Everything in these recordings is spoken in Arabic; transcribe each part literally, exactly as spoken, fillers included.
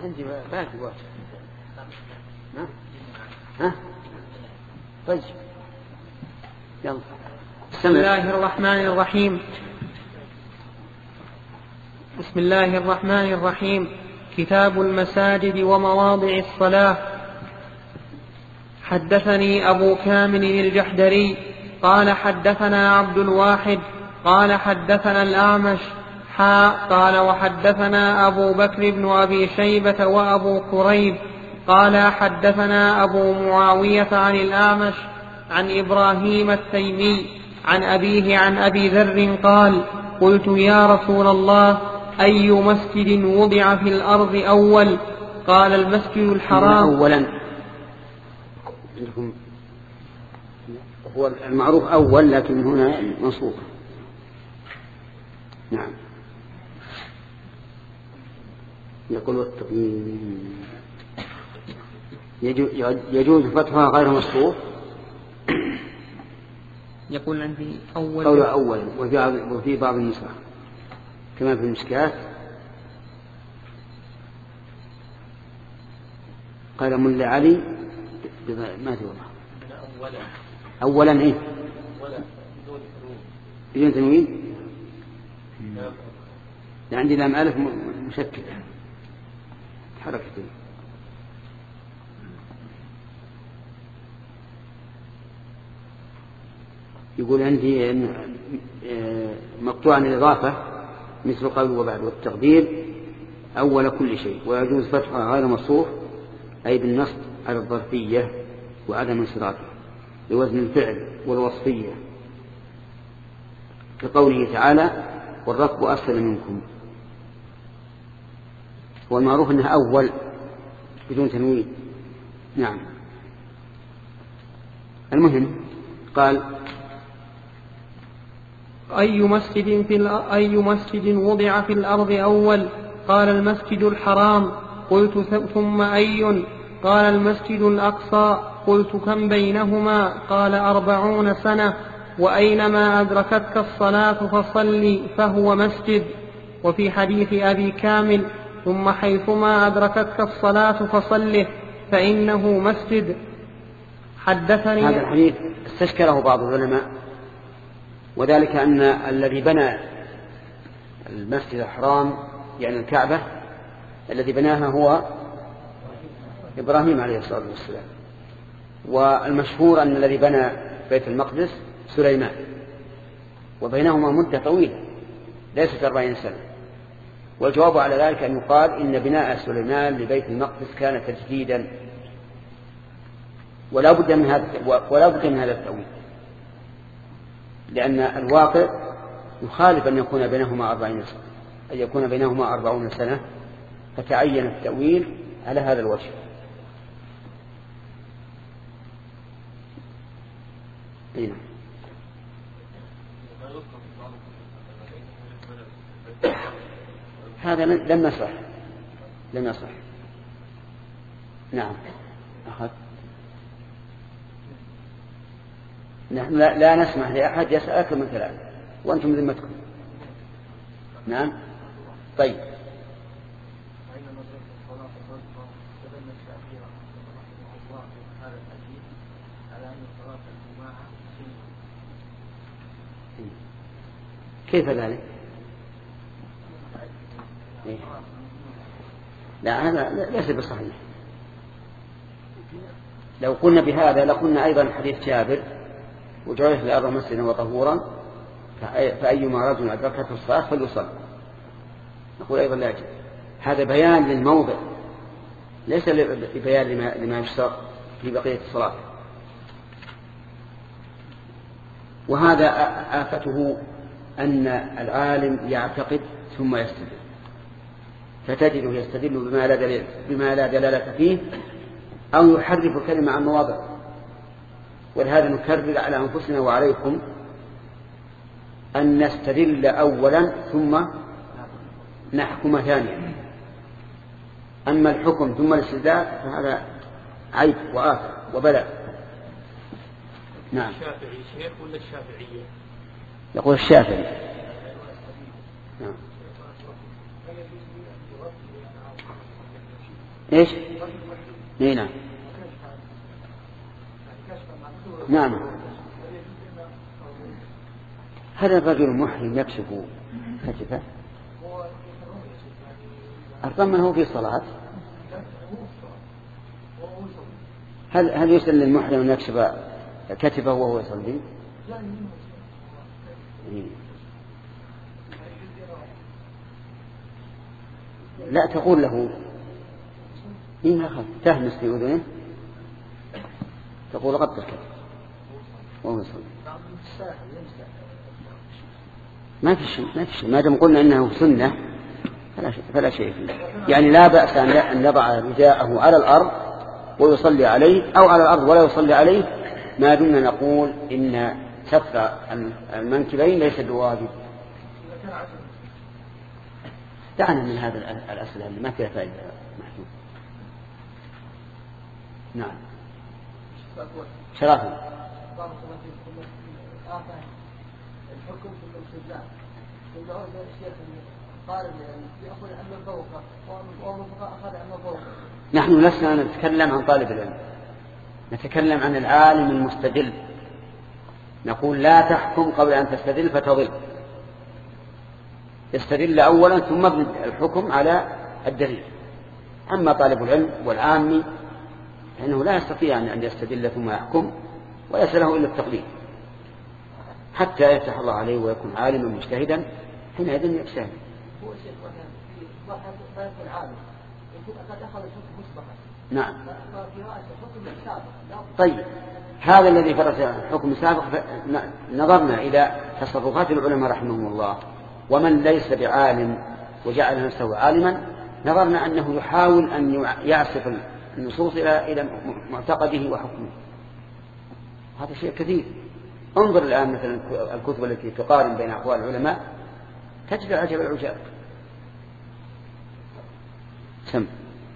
عندي باقي وقت. ها ها طيب يلا. بسم الله الرحمن الرحيم. بسم الله الرحمن الرحيم. كتاب المساجد ومواضع الصلاة. حدثني أبو كامل الجحدري قال حدثنا عبد الواحد قال حدثنا الأعمش حاء قال وحدثنا أبو بكر بن أبي شيبة وأبو كريب قال حدثنا أبو معاوية عن الأعمش عن إبراهيم التيمي عن أبيه عن أبي ذر قال قلت يا رسول الله أي مسجد وضع في الأرض أول؟ قال المسجد الحرام. أولا هو المعروف أول لكن هنا منصوب. نعم. يقول يجوز فتحها غير مصروف. يقول عندي أول قول أول وفي بعض النسخ كما في المشكات قال ملا علي ما تقول أولا إيه بدون تنوين. عندي لام ألف مشكلة حركتين. يقول عندي مقطوع عن الإضافة مثل قول وبعد والتقدير أول كل شيء ويجوز فتحها غير مصروف أي بالنصب على الظرفية وعدم انصرافه لوزن الفعل والوصفية كقوله تعالى والركب أسفل منكم. والمعروف أنها أول بدون تنوين. نعم. المهم قال أي مسجد في أي مسجد وضع في الأرض أول؟ قال المسجد الحرام. قلت ثم أي؟ قال المسجد الأقصى. قلت كم بينهما؟ قال أربعون سنة. وأينما أدركتك الصلاة فصلي فهو مسجد. وفي حديث أبي كامل ثم حيثما أدركتك الصلاة فصله فإنه مسجد. حدثني. هذا الحديث استشكله بعض العلماء وذلك أن الذي بنى المسجد الحرام يعني الكعبة الذي بناها هو إبراهيم عليه الصلاة والسلام. والمشهور أن الذي بنى بيت المقدس سليمان وبينهما مدة طويلة ليست أربعين سنة. والجواب على ذلك أن يقال إن بناء سليمان لبيت المقدس كان تجديدا ولا بد من هذا ولا بد من هذا التأويل لأن الواقع يخالف أن يكون بينهما أربعين سنة أن يكون بينهما أربعون سنة فتعين التأويل على هذا الوجه. هنا. هذا لم يصح لم يصح. نعم أخذ. نحن لا, لا نسمح لأحد يسألك من كلام وأنتم ذمتكم. نعم طيب. كيف ذلك؟ إيه؟ لا هذا ليس بصحيح. لو قلنا بهذا لقلنا أيضا حديث جابر وجعلت الأرض مسجدا وطهورا فأيما رجل أدركته الصلاة فليصلي. نقول أيضا لا يجب. هذا بيان للموضع ليس بيان لما, لما يشترط في بقية الصلاة. وهذا آفته أن العالم يعتقد ثم يستدل فتجده يستدل بما لا دلالة, بما لا دلالة فيه أو يحرف الكلمة عن مواضع. ولهذا نكرر على أنفسنا وعليكم أن نستدل أولا ثم نحكم ثانيا. أما الحكم ثم الاستدلال فهذا عيب وآفة وبلاء. نعم. الشافعي شيخ ولا الشافعية؟ يقول الشافعي. نعم. إيش؟ إيه نعم نعم. هل الرجل المحرم يكشف كتفه؟ أرطم هو في صلاة. هل هل يسلم للمحرم أن يكشف كتفه وهو يصلي؟ لا تقول له إنها خف تهمس في أذنه تقول غطى الكتف وهو يصلي. ما في شيء ما في شيء ما دام قلنا إنه سنة فلا شيء فلا شيء فيه. يعني لا بأس أن يضع رداءه على الأرض ويصلي عليه أو على الأرض ولا يصلي عليه ما دمنا نقول إن ستر المنكبين ليس بواجب. دعنا من هذا الأسئلة اللي ما فيها فائدة محدود. نعم شرافة الحكم في الاستدلال يقول الشيخ قال يأخذ عن فوقه ومن أخذ عن فوقه. نحن لسنا نتكلم عن طالب العلم نتكلم عن العالم المستدل. نقول لا تحكم قبل أن تستدل فتضل. استدل أولا ثم ابن الحكم على الدليل. أما طالب العلم والعامي فإنه لا يستطيع أن يستدل ثم يحكم وليس له إلا التقليد حتى يفتح الله عليه ويكون عالما مجتهدا حينئذ يجتهد. هو شيخ في ضحى العالم يقول قد أخذ الحكم مسبقا. نعم. ففي رأس الحكم السابق. طيب هذا الذي فرض الحكم السابق نظرنا إلى تصرفات العلماء رحمهم الله ومن ليس بعالم وجعل نفسه عالما نظرنا أنه يحاول أن يعصف النصوص إلى إلى معتقده وحكمه. هذا شيء كثير. انظر الآن مثلا الكتب التي تقارن بين أقوال العلماء تجد عجب العجاب. سم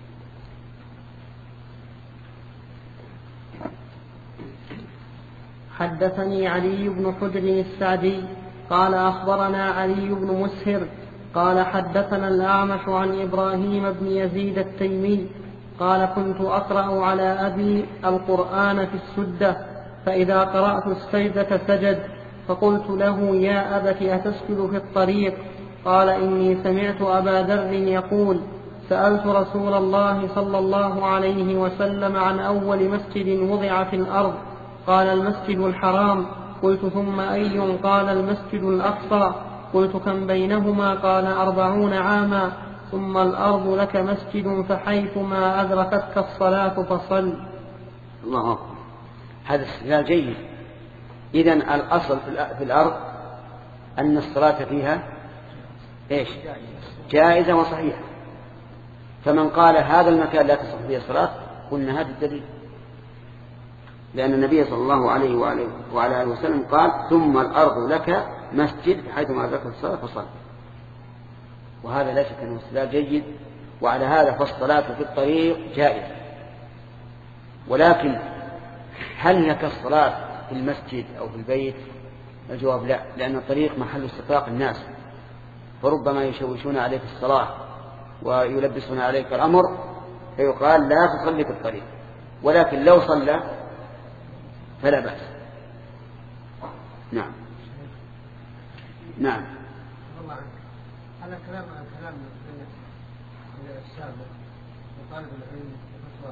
حدثني علي بن حجر السعدي قال أخبرنا علي بن مسهر قال حدثنا الأعمش عن إبراهيم بن يزيد التيمي قال كنت أقرأ على أبي القرآن في السدة فإذا قرأت السجدة سجد فقلت له يا أبت أتسجد في الطريق قال إني سمعت أبا ذر يقول سألت رسول الله صلى الله عليه وسلم عن أول مسجد وضع في الأرض قال المسجد الحرام قلت ثم أي قال المسجد الأقصى قلت كم بينهما قال أربعون عاما ثم الأرض لك مسجد فحيثما أدركتك الصلاة فصل. الله أكبر. هذا استدلال جيد. إذن الأصل في الأرض أن الصلاة فيها إيش؟ جائزة وصحيحة. فمن قال هذا المكان لا تصح فيه الصلاة قلنا هذا الدليل لأن النبي صلى الله عليه وعلى آله وسلم قال ثم الأرض لك مسجد حيثما أدركت الصلاة فصل. وهذا لا شك أنه استدلال جيد. وعلى هذا فالصلاة في الطريق جائزة. ولكن هل لك الصلاة في المسجد أو في البيت؟ الجواب لا، لأن الطريق محل استطلاق الناس فربما يشوشون عليك الصلاة ويلبسون عليك الأمر فيقال لا تصلي في الطريق. ولكن لو صلى فلا بأس. نعم نعم. هذا كلام كلام السابق وطالب العلم وفتوى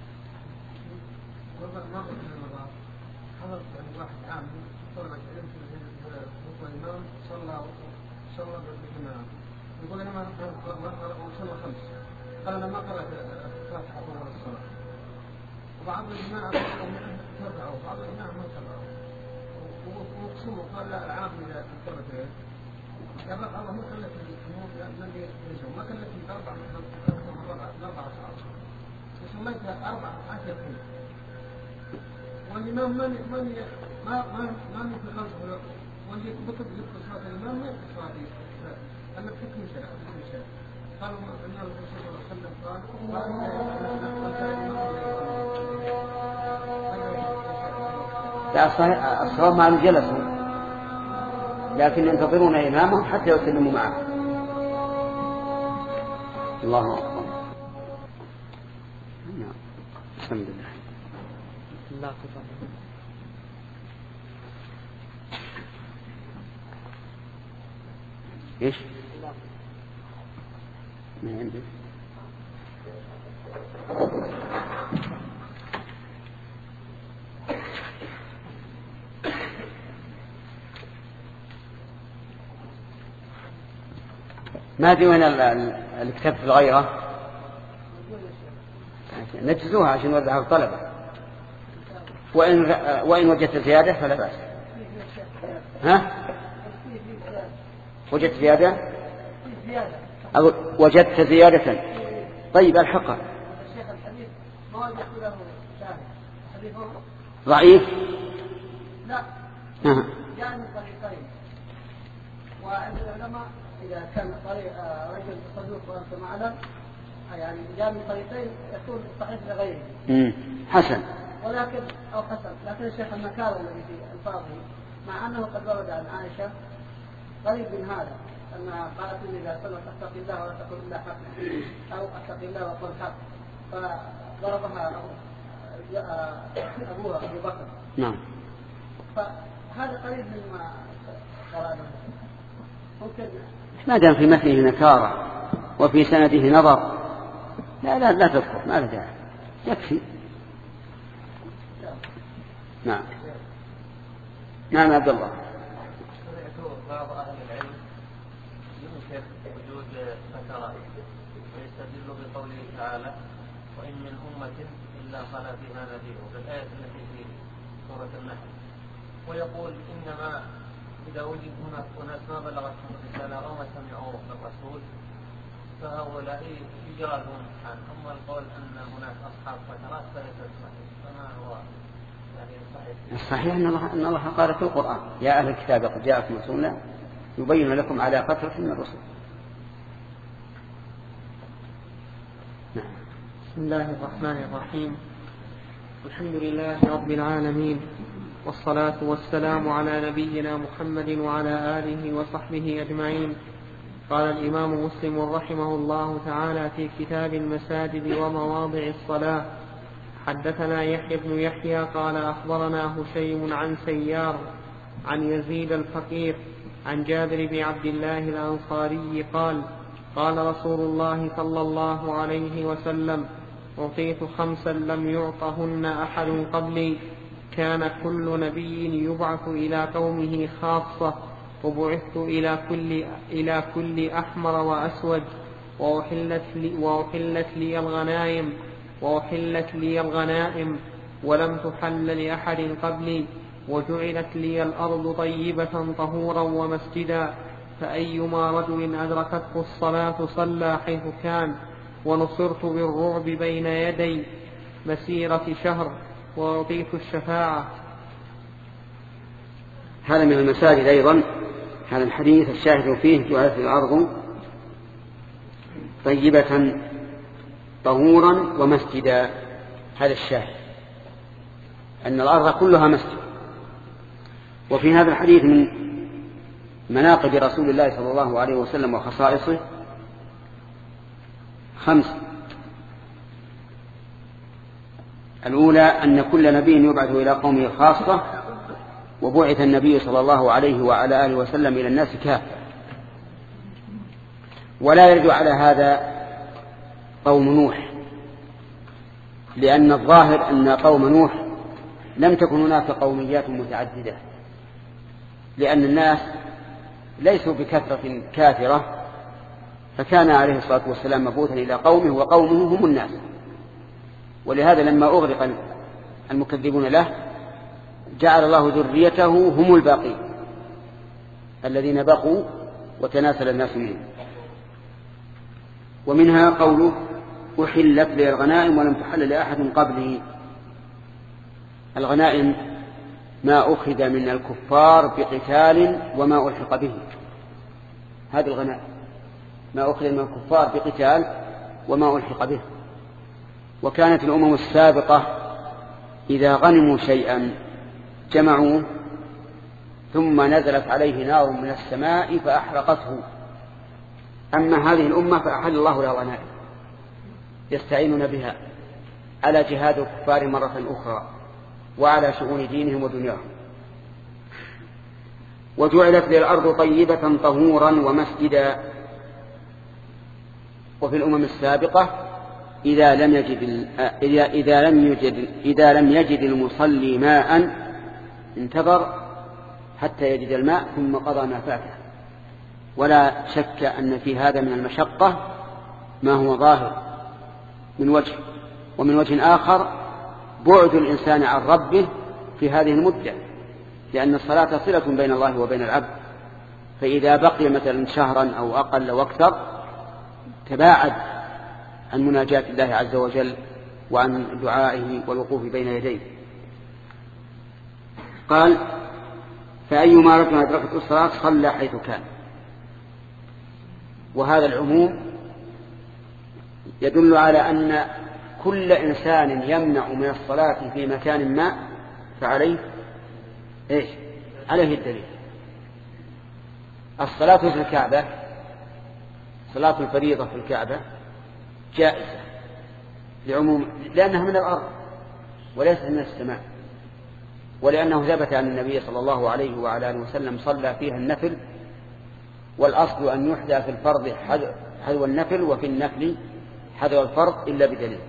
ما قلت لنا حضرت واحد عام طلبة علم في الإمام صلى صلى بالإمام يقول أنا ما صلى خمس قال أنا ما قرأت الفاتحة طول الصلاة وبعض الجماعة تبعوا وبعض الجماعة ما تبعوا ومقسموا قال لا العام إذا تبت يا رب الله ما خلت الأمور لم يجوا ما خلت أربع أربع ساعات وسميتها أربع عشر كلمة والإمام من من ما ما ما مثل خلفه واللي بكتب يذكر صلاة الإمام ما يذكر صلاة أنا بحكم شيء بحكم شيء قالوا أن الرسول صلى الله عليه وسلم قال الصواب مع الجلسة لكن ينتظرون إمامهم حتى يسلموا معه. الله أكبر. الحمد لله. لا تفضل. ايش؟ ما عندي. ما أدري وين الكتاب في الغيرة، نجزوها عشان نوزعها الطلبة، وإن وإن وجدت زيادة فلا بأس. ها؟ وجدت زيادة؟ أو وجدت زيادة؟ طيب الحقها. ضعيف؟ لا. أه. يعني طريقين. وعند العلماء إذا كان طريق رجل صدوق وأنت معلم يعني جاء من طريقين يكون صحيح لغيره. امم حسن. ولكن أو حسن، لكن الشيخ النكال الذي في الفاظه مع أنه قد ورد عن عائشة قريب من هذا، أنها قالت إن إذا صلت أتق الله ولا تقل إلا حق، أو أتق الله وقل حق، فضربها أبوها أبو بكر. نعم. فهذا قريب مما قرأنا. ممكن ما دام في متنه نكارة وفي سنده نظر لا لا لا تذكر، ما له داعي، يكفي. نعم. نعم عبد الله. سمعت بعض أهل العلم ينكر وجود فترات ويستدل بقوله تعالى وإن من أمة إلا خلا فيها نذير، وفي الآية التي في سورة النحل، ويقول إنما إذا وجد هناك أناس ما بلغتهم الرسالة أو ما سمعوا بالرسول فهؤلاء يجازون عنه. أما القول أن هناك أصحاب فترات فليس صحيح، فما هو يعني الصحيح؟ الصحيح أن الله أن الله قال في القرآن يا أهل الكتاب قد جاءكم رسولنا يبين لكم على فترة من الرسل. نعم. بسم الله الرحمن الرحيم. الحمد لله رب العالمين، والصلاة والسلام على نبينا محمد وعلى آله وصحبه أجمعين. قال الإمام مسلم رحمه الله تعالى في كتاب المساجد ومواضع الصلاة: حدثنا يحيى بن يحيى قال أخبرنا هشيم عن سيار عن يزيد الفقير عن جابر بن عبد الله الأنصاري قال: قال رسول الله صلى الله عليه وسلم: أعطيت خمسا لم يعطهن أحد قبلي، كان كل نبي يبعث إلى قومه خاصة، وبعثت إلى كل, إلى كل أحمر وأسود، وأحلت لي, وأحلت لي الغنائم وأحلت لي الغنائم ولم تحل لأحد قبلي، وجعلت لي الأرض طيبة طهورا ومسجدا، فأيما رجل أدركته الصلاة صلى حيث كان، ونصرت بالرعب بين يدي مسيرة شهر، وأعطيت الشفاعة. هذا من المساجد أيضا. هذا الحديث الشاهد فيه جعلت الأرض طيبة طهورا ومسجدا، هذا الشاهد أن الأرض كلها مسجد. وفي هذا الحديث من مناقب رسول الله صلى الله عليه وسلم وخصائصه خمس: الأولى أن كل نبي يبعث إلى قومه خاصة، وبعث النبي صلى الله عليه وعلى آله وسلم إلى الناس كافة. ولا يرد على هذا قوم نوح، لأن الظاهر أن قوم نوح لم تكن هناك قوميات متعددة، لأن الناس ليسوا بكثرة كافرة، فكان عليه الصلاة والسلام مبعوثا إلى قومه وقومه هم الناس. ولهذا لما أغرق المكذبون له جعل الله ذريته هم الباقين الذين بقوا وتناسل الناس منهم. ومنها قوله: أحلت لي الغنائم ولم تحل لأحد قبلي. الغنائم ما أخذ من الكفار بقتال وما ألحق به، هذه الغنائم ما أخذ من الكفار بقتال وما ألحق به. وكانت الأمم السابقة إذا غنموا شيئا جمعوه ثم نزلت عليه نار من السماء فأحرقته. أما هذه الأمة فأحل الله لها غنائم يستعينون بها على جهاد الكفار مرة أخرى وعلى شؤون دينهم ودنياهم. وجعلت لي الأرض طيبة طهورا ومسجدا. وفي الأمم السابقة إذا لم يجد إذا إذا لم يجد إذا لم يجد المصلي ماء انتظر حتى يجد الماء ثم قضى ما فاته. ولا شك أن في هذا من المشقة ما هو ظاهر من وجه، ومن وجه آخر بعد الإنسان عن ربه في هذه المدة، لأن الصلاة صلة بين الله وبين العبد، فإذا بقي مثلا شهرا أو أقل أو أكثر تباعد عن مناجاة الله عز وجل وعن دعائه والوقوف بين يديه. قال: فأيما رجل أدركته الصلاة صلى حيث كان. وهذا العموم يدل على أن كل إنسان يمنع من الصلاة في مكان ما فعليه إيش؟ عليه الدليل. الصلاة في الكعبة، صلاة الفريضة في الكعبة جائزة لعموم، لأنها من الأرض وليست من السماء، ولأنه ثبت عن النبي صلى الله عليه وعلى آله وسلم صلى فيها النفل، والأصل أن يحدى في الفرض حذو النفل وفي النفل حذو الفرض إلا بدليل.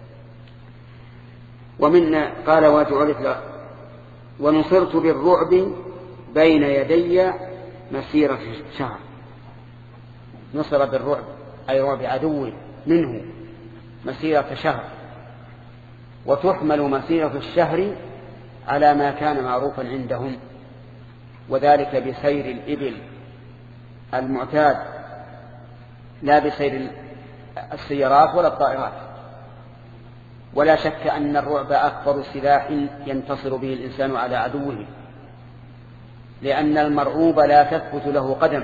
ومن قال: وجعلت ونصرت بالرعب بين يدي مسيرة شهر. نصر بالرعب أي رعب عدو منه مسيرة شهر، وتحمل مسيرة الشهر على ما كان معروفا عندهم، وذلك بسير الإبل المعتاد لا بسير السيارات ولا الطائرات. ولا شك أن الرعب أكبر سلاح ينتصر به الإنسان على عدوه، لأن المرعوب لا تثبت له قدم،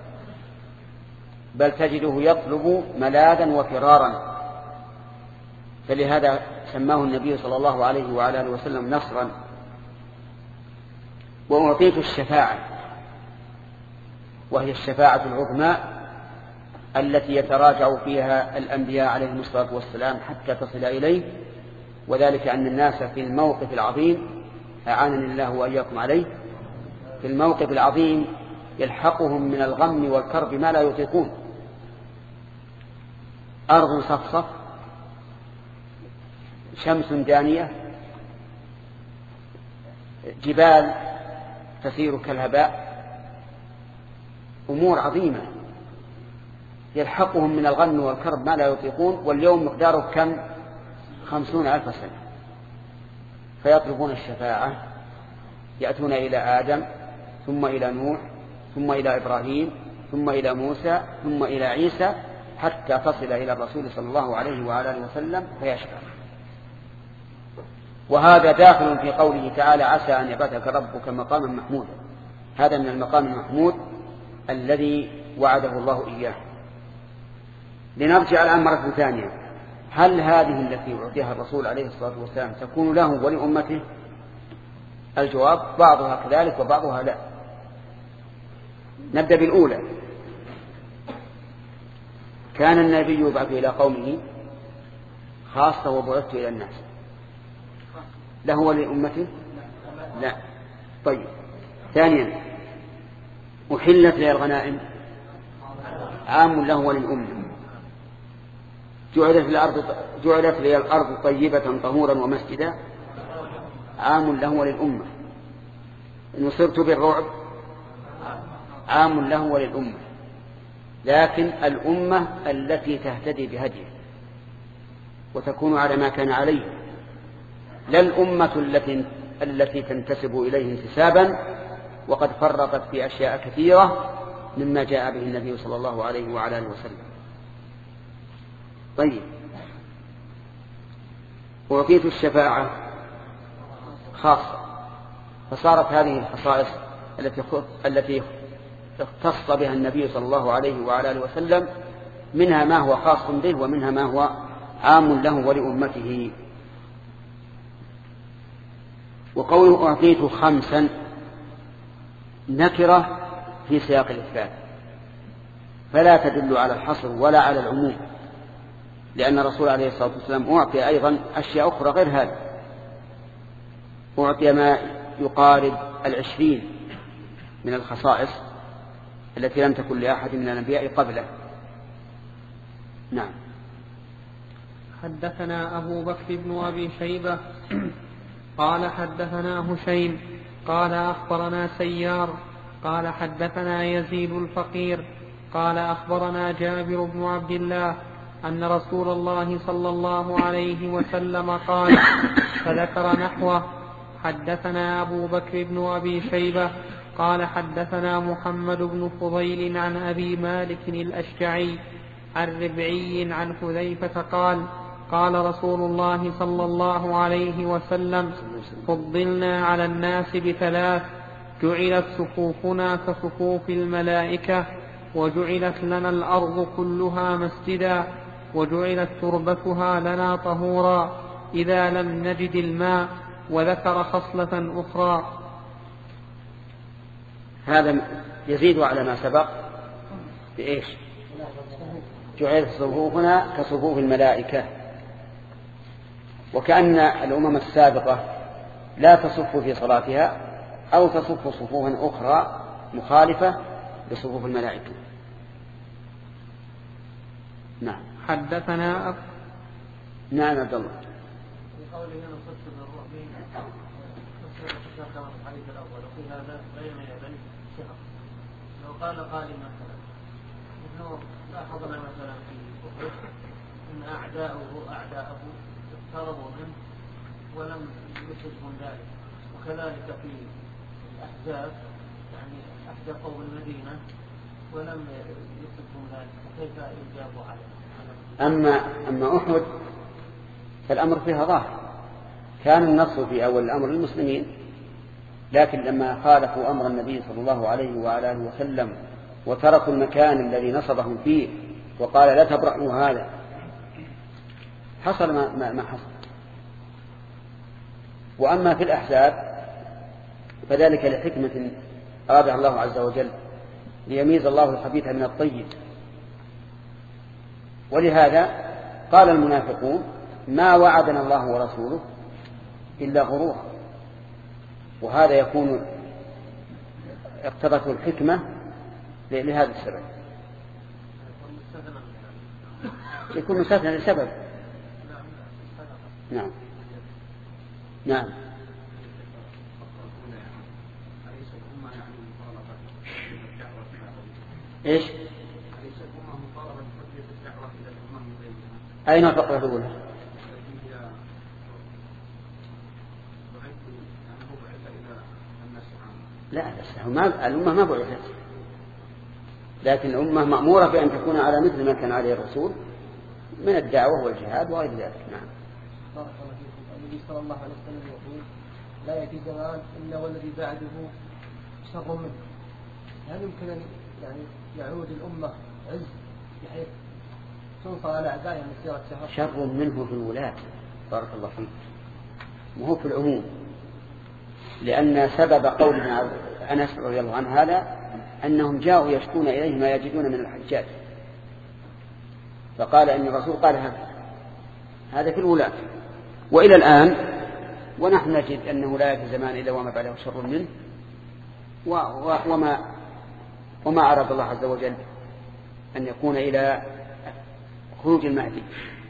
بل تجده يطلب ملاذا وفرارا. فلهذا سماه النبي صلى الله عليه وعلى آله وسلم نصرا. وأعطيت الشفاعة، وهي الشفاعة العظمى التي يتراجع فيها الأنبياء عليهم الصلاة والسلام حتى تصل إليه، وذلك أن الناس في الموقف العظيم أعانني الله وإياكم عليه، في الموقف العظيم يلحقهم من الغم والكرب ما لا يطيقون. أرض صفصف، شمس دانية، جبال تسير كالهباء، أمور عظيمة يلحقهم من الغم والكرب ما لا يطيقون، واليوم مقداره كم؟ خمسون ألف سنة. فيطلبون الشفاعة، يأتون إلى آدم ثم إلى نوح ثم إلى إبراهيم ثم إلى موسى ثم إلى عيسى حتى تصل إلى الرسول صلى الله عليه وعلى آله وسلم فيشفع. وهذا داخل في قوله تعالى: عسى أن يبعثك ربك مقاما محمودا. هذا من المقام المحمود الذي وعده الله إياه. لنرجع الآن مرة ثانية: هل هذه التي أعطيها الرسول عليه الصلاة والسلام تكون له ولأمته؟ الجواب: بعضها كذلك وبعضها لا. نبدأ بالأولى. كان النبي يبعث إلى قومه خاصة وبعثت إلى الناس، له ولأمته؟ لا. طيب. ثانيا: أحلت لي الغنائم، عام له وللأمة. جعلت الأرض جعلت لي الأرض طيبة طهورا ومسجدا، عام له وللأمة. نصرت بالرعب، عام له وللأمة، لكن الأمة التي تهتدي بهديه وتكون على ما كان عليه، لا الأمة التي التي تنتسب إليه انتسابا وقد فرطت في أشياء كثيرة مما جاء به النبي صلى الله عليه وعلى آله وسلم. طيب. وأعطيت الشفاعة خاصة، فصارت هذه الخصائص التي التي اختص بها النبي صلى الله عليه وعلى آله وسلم منها ما هو خاص به ومنها ما هو عام له ولأمته. وقوله أعطيت خمسا نكرة في سياق الإثبات، فلا تدل على الحصر ولا على العموم، لأن الرسول عليه الصلاة والسلام أعطي أيضا أشياء أخرى غير هذا، أعطي ما يقارب العشرين من الخصائص التي لم تكن لأحد من الأنبياء قبله. نعم. حدثنا أبو بكر بن أبي شيبة قال حدثنا هشيم قال أخبرنا سيار قال حدثنا يزيد الفقير قال أخبرنا جابر بن عبد الله أن رسول الله صلى الله عليه وسلم قال فذكر نحوه. حدثنا أبو بكر بن أبي شيبة قال حدثنا محمد بن فضيل عن أبي مالك الأشجعي عن ربعي عن حذيفة قال قال رسول الله صلى الله عليه وسلم فضلنا على الناس بثلاث: جعلت صفوفنا كصفوف الملائكة، وجعلت لنا الأرض كلها مسجدا، وجعلت تربتها لنا طهورا إذا لم نجد الماء. وذكر خصلة أخرى. هذا يزيد على ما سبق بإيش؟ جعلت صفوفنا كصفوف الملائكة، وكأن الأمم السابقة لا تصف في صلاتها أو تصف صفوفا أخرى مخالفة لصفوف الملائكة. نعم. حدثنا أب... نعم عبد الله. في قوله نصدق بالرعب كما في الحديث الأول، وفي هذا بين يدي شهر. لو قال قائل مثلا إنه لاحظنا مثلا في أحد أن أعداؤه أعداءه اقتربوا منه ولم يصبهم ذلك، وكذلك في الأحزاب يعني أحدقوا المدينة ولم يصبهم ذلك، كيف يجابوا عليه؟ أما أما أحد فالأمر فيها ظاهر، كان النصر في أول الأمر للمسلمين، لكن لما خالفوا أمر النبي صلى الله عليه وعلى آله وسلم وتركوا المكان الذي نصبهم فيه وقال لا تبرحوا هذا، حصل ما, ما, ما حصل. وأما في الأحزاب فذلك لحكمة أرادها الله عز وجل ليميز الله الخبيث من الطيب، ولهذا قال المنافقون ما وعدنا الله ورسوله إلا غرورا، وهذا يكون اقتضته الحكمة لهذا السبب، يكون مستثنى لسبب. نعم نعم. ايش؟ أين الفقرة الأولى؟ لا بس ما الأمة ما بعثت، لكن الأمة مأمورة بأن تكون على مثل ما كان عليه الرسول من الدعوة والجهاد وغير ذلك. نعم. النبي صلى الله عليه وسلم يقول لا يأتي زمان إلا والذي بعده شر منه. هل يمكن أن يعني يعود الأمة عز بحيث تنصر على أعدائها مسيرة شهر؟ شر منه في الولاة، بارك الله فيك، وهو في العموم، لأن سبب قول أنس رضي الله عنه هذا أنهم جاءوا يشكون إليه ما يجدون من الحجاج، فقال أن الرسول قال هذا هذا في الولاة. وإلى الآن ونحن نجد أنه لا يأتي زمان إلا وما بعده شر منه، وما وما أراد الله عز وجل أن يكون إلى خروج المهدي.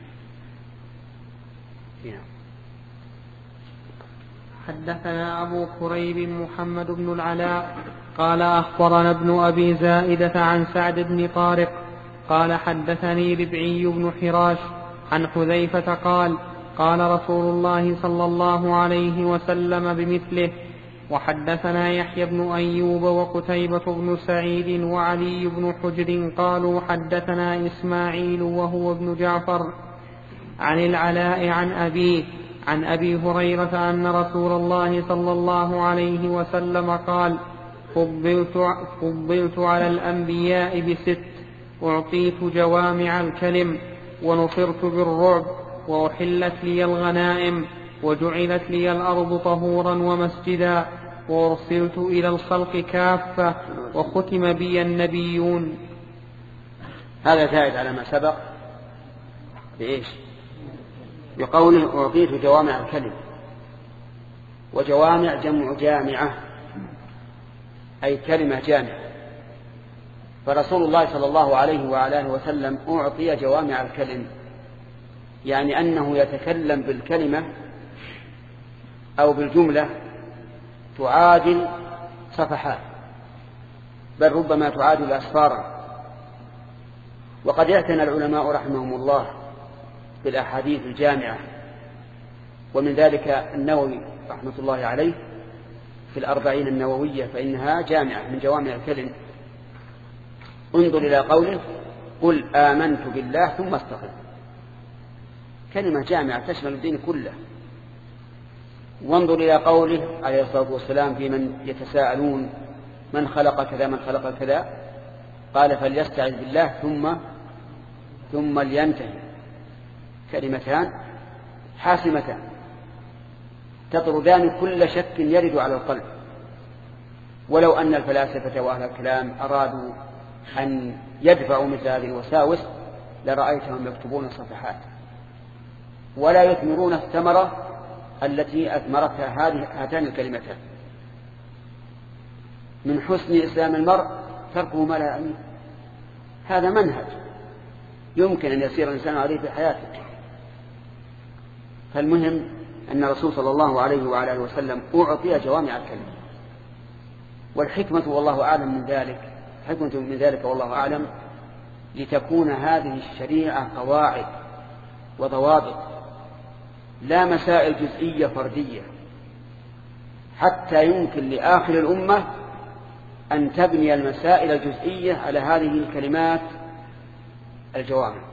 حدثنا أبو كريب محمد بن العلاء قال أخبرنا ابن أبي زائدة عن سعد بن طارق قال حدثني ربعي بن حراش عن حذيفة قال قال رسول الله صلى الله عليه وسلم بمثله. وحدثنا يحيى بن أيوب وقتيبة بن سعيد وعلي بن حجر قالوا حدثنا إسماعيل وهو ابن جعفر عن العلاء عن أبيه عن أبي هريرة أن رسول الله صلى الله عليه وسلم قال فضلت, فضلت على الأنبياء بست: أعطيت جوامع الكلم، ونصرت بالرعب، وأحلت لي الغنائم، وجعلت لي الأرض طهورا ومسجدا، وأرسلت إلى الخلق كافة، وختم بي النبيون. هذا زائد على ما سبق بإيش؟ بقوله أعطيت جوامع الكلم. وجوامع جمع جامعة، أي كلمة جامعة. فرسول الله صلى الله عليه وعلى آله وسلم أعطي جوامع الكلم، يعني أنه يتكلم بالكلمة أو بالجملة تعادل صفحات، بل ربما تعادل أسفارا. وقد اعتنى العلماء رحمهم الله بالأحاديث الجامعة، ومن ذلك النووي رحمة الله عليه في الأربعين النووية، فإنها جامعة من جوامع الكلم. انظر إلى قوله قل آمنت بالله ثم استقم، كلمة جامعة تشمل الدين كله. وانظر إلى قوله عليه الصلاة والسلام في من يتساءلون من خلق كذا من خلق كذا، قال فليستعذ بالله ثم ثم لينتهي. كلمتان حاسمتان تطردان كل شك يرد على القلب. ولو أن الفلاسفة وأهل الكلام أرادوا أن يدفعوا مثل هذه الوساوس لرأيتهم يكتبون صفحات ولا يثمرون الثمرة التي أثمرتها هذه هاتان الكلمتان. من حسن إسلام المرء تركه ما لا يعنيه. هذا منهج يمكن أن يسير الإنسان عليه في حياته. فالمهم أن الرسول صلى الله عليه وعلى آله وسلم أعطي جوامع الكلمة. والحكمة والله أعلم من ذلك حكمة من ذلك والله أعلم لتكون هذه الشريعة قواعد وضوابط، لا مسائل جزئية فردية، حتى يمكن لآخر الأمة أن تبني المسائل الجزئية على هذه الكلمات الجوامع.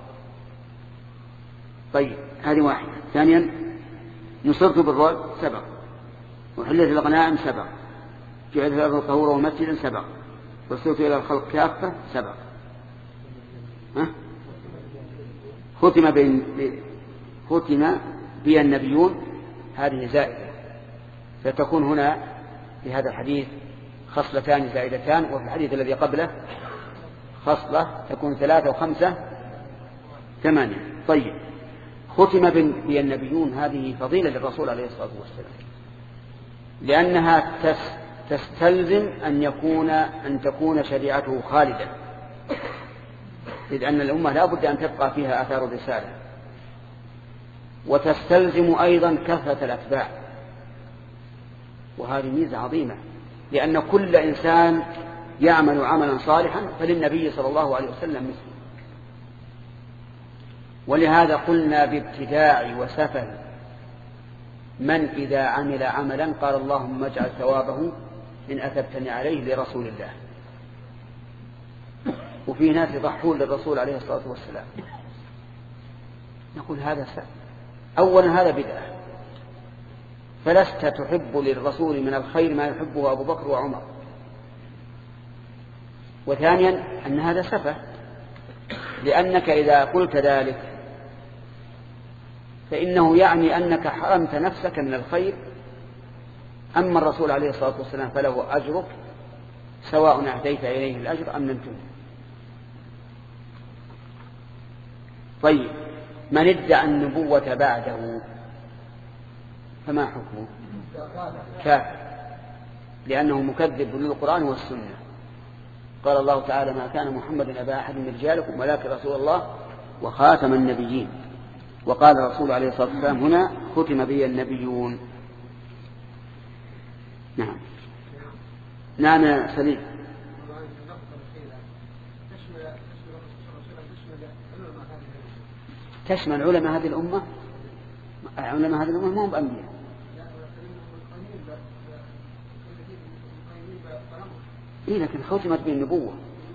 طيب هذه واحدة. ثانيا نصرت بالرعب سبق، وحلت الغنائم سبق، جعلت الأرض طهورا ومسجدا سبق، وصرت إلى الخلق كافة سبق. ها؟ ختم بين ختم بي النبيون هذه زائدة، فتكون هنا في هذا الحديث خصلتان زائدتان، وفي الحديث الذي قبله خصلة تكون ثلاثة وخمسة ثمانية. طيب ختم بي النبيون هذه فضيلة للرسول عليه الصلاة والسلام، لأنها تستلزم أن يكون أن تكون شريعته خالدة، إذ أن الأمة لا بد أن تبقى فيها آثار الرسالة. وتستلزم أيضا كثرة الأتباع، وهذه ميزة عظيمة، لأن كل إنسان يعمل عملا صالحا فللنبي صلى الله عليه وسلم مثله. ولهذا قلنا بابتداع وسفه من إذا عمل عملا قال اللهم اجعل ثوابه إن أثبتني عليه لرسول الله. وفي ناس يضحون للرسول عليه الصلاة والسلام، نقول هذا سهل. أولا هذا بدعة، فلست تحب للرسول من الخير ما يحبه أبو بكر وعمر. وثانيا أن هذا سفه، لأنك إذا قلت ذلك فإنه يعني أنك حرمت نفسك من الخير. أما الرسول عليه الصلاة والسلام فله أجرك سواء أهديت إليه الأجر أم لم تهدي. طيب من ادعى النبوة بعده فما حكمه؟ كافر، لأنه مكذب للقرآن والسنة. قال الله تعالى ما كان محمد أبا أحد من رجالكم ولكن رسول الله وخاتم النبيين. وقال الرسول عليه الصلاة والسلام هنا ختم بي النبيون. نعم نعم يا سليم. تشمل علماء هذه الأمة. علماء هذه الأمة ما هم بأنبياء. إيه لكن ختمت بالنبوة.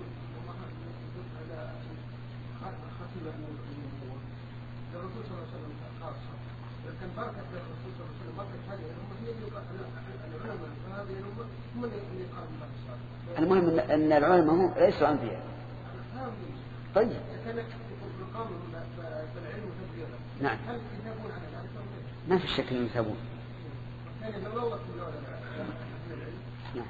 المهم أن العلماء هم ليسوا أنبياء. طيب نعم ما في شك أنهم يثابون. نعم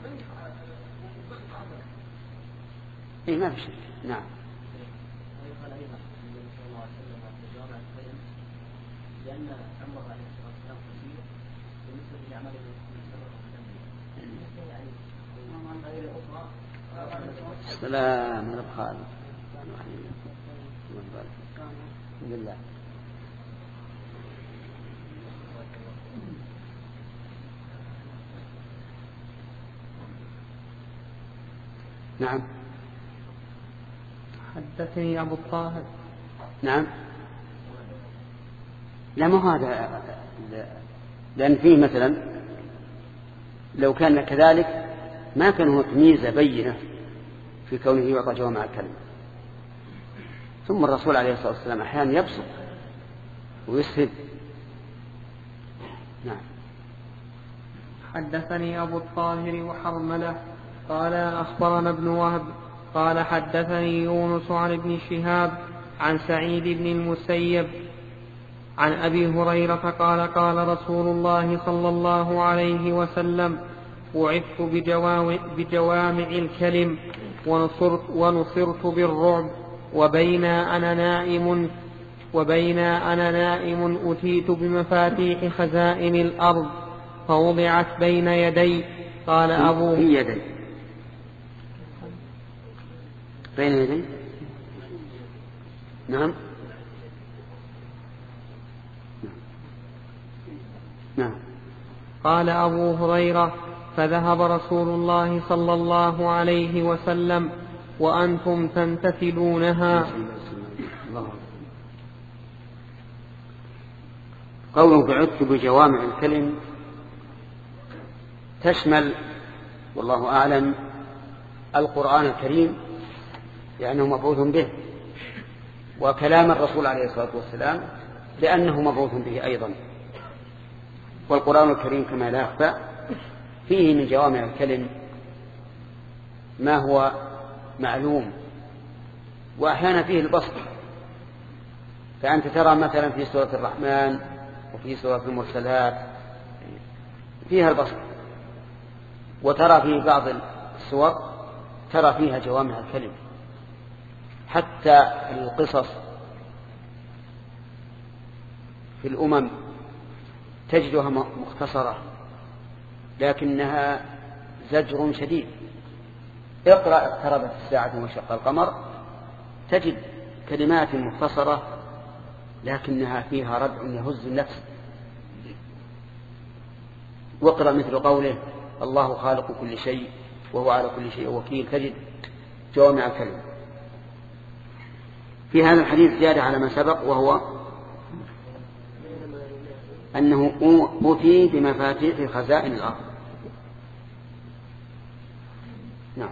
إيه ما في شك. نعم لأن عمر عليه الصلاة والسلام قصير بالنسبة لأعمال السلام على الخالق بالله. نعم. حدثني أبو الطاهر. نعم. لا ما هذا، لأن فيه مثلا لو كان كذلك ما كان هو ميزة بينة في كونه يعطى جوامع الكلم. ثم الرسول عليه الصلاة والسلام أحيانا يبسط ويسهل. نعم. حدثني أبو الطاهر وحرملة قال أخبرنا ابن وهب قال حدثني يونس عن ابن شهاب عن سعيد بن المسيب عن أبي هريرة قال قال رسول الله صلى الله عليه وسلم وعدت بجوامع الكلم ونصرت, ونصرت بالرعب وبين أنا نائم وبين أنا نائم أتيت بمفاتيح خزائن الأرض فوضعت بين يدي. قال أبو في يدي بين يدي. نعم. نعم. قال أبو هريرة فذهب رسول الله صلى الله عليه وسلم وأنتم تمتثلونها. قوله بعثت بجوامع الكلم تشمل والله أعلم القرآن الكريم لأنه مبعوث به، وكلام الرسول عليه الصلاة والسلام لأنه مبعوث به أيضا. والقرآن الكريم كما لا يخفى فيه من جوامع الكلم ما هو معلوم، وأحيانا فيه البسط. فأنت ترى مثلا في سورة الرحمن وفي سورة المرسلات فيها البسط، وترى في بعض السور ترى فيها جوامع الكلم. حتى القصص في الأمم تجدها مختصرة لكنها زجر شديد. اقرأ اقتربت الساعة وانشق القمر تجد كلمات مختصرة لكنها فيها ردع يهز النفس. واقرأ مثل قوله الله خالق كل شيء وهو على كل شيء وكيل تجد جوامع الكلم. في هذا الحديث زيادة على ما سبق، وهو أنه أوتي بمفاتيح خزائن الأرض. نعم.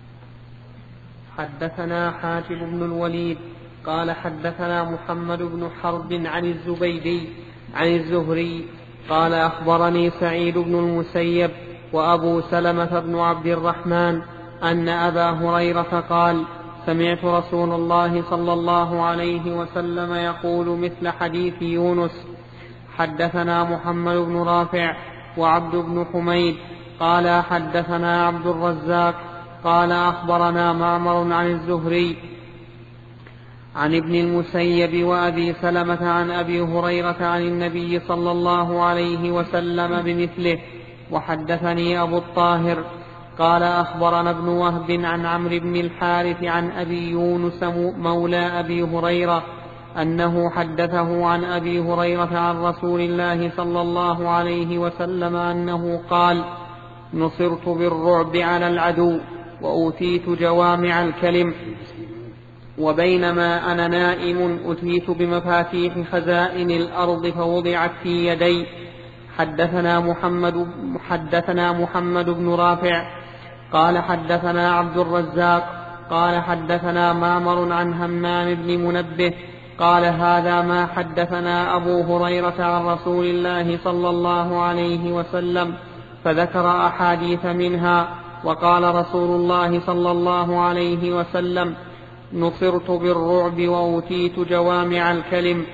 حدثنا حاتم بن الوليد قال حدثنا محمد بن حرب عن الزبيدي عن الزهري قال أخبرني سعيد بن المسيب وأبو سلمة بن عبد الرحمن أن أبا هريرة قال سمعت رسول الله صلى الله عليه وسلم يقول مثل حديث يونس. حدثنا محمد بن رافع وعبد بن حميد قال حدثنا عبد الرزاق قال أخبرنا معمر عن الزهري عن ابن المسيب وأبي سلمة عن أبي هريرة عن النبي صلى الله عليه وسلم بمثله. وحدثني أبو الطاهر قال أخبرنا ابن وهب عن عمرو بن الحارث عن أبي يونس مولى أبي هريرة أنه حدثه عن أبي هريرة عن رسول الله صلى الله عليه وسلم أنه قال نصرت بالرعب على العدو وأوتيت جوامع الكلم وبينما أنا نائم أتيت بمفاتيح خزائن الأرض فوضعت في يدي. حدثنا محمد, حدثنا محمد بن رافع قال حدثنا عبد الرزاق قال حدثنا معمر عن همام بن منبه قال هذا ما حدثنا أبو هريرة عن رسول الله صلى الله عليه وسلم فذكر أحاديث منها. وقال رسول الله صلى الله عليه وسلم نصرت بالرعب وأوتيت جوامع الكلم.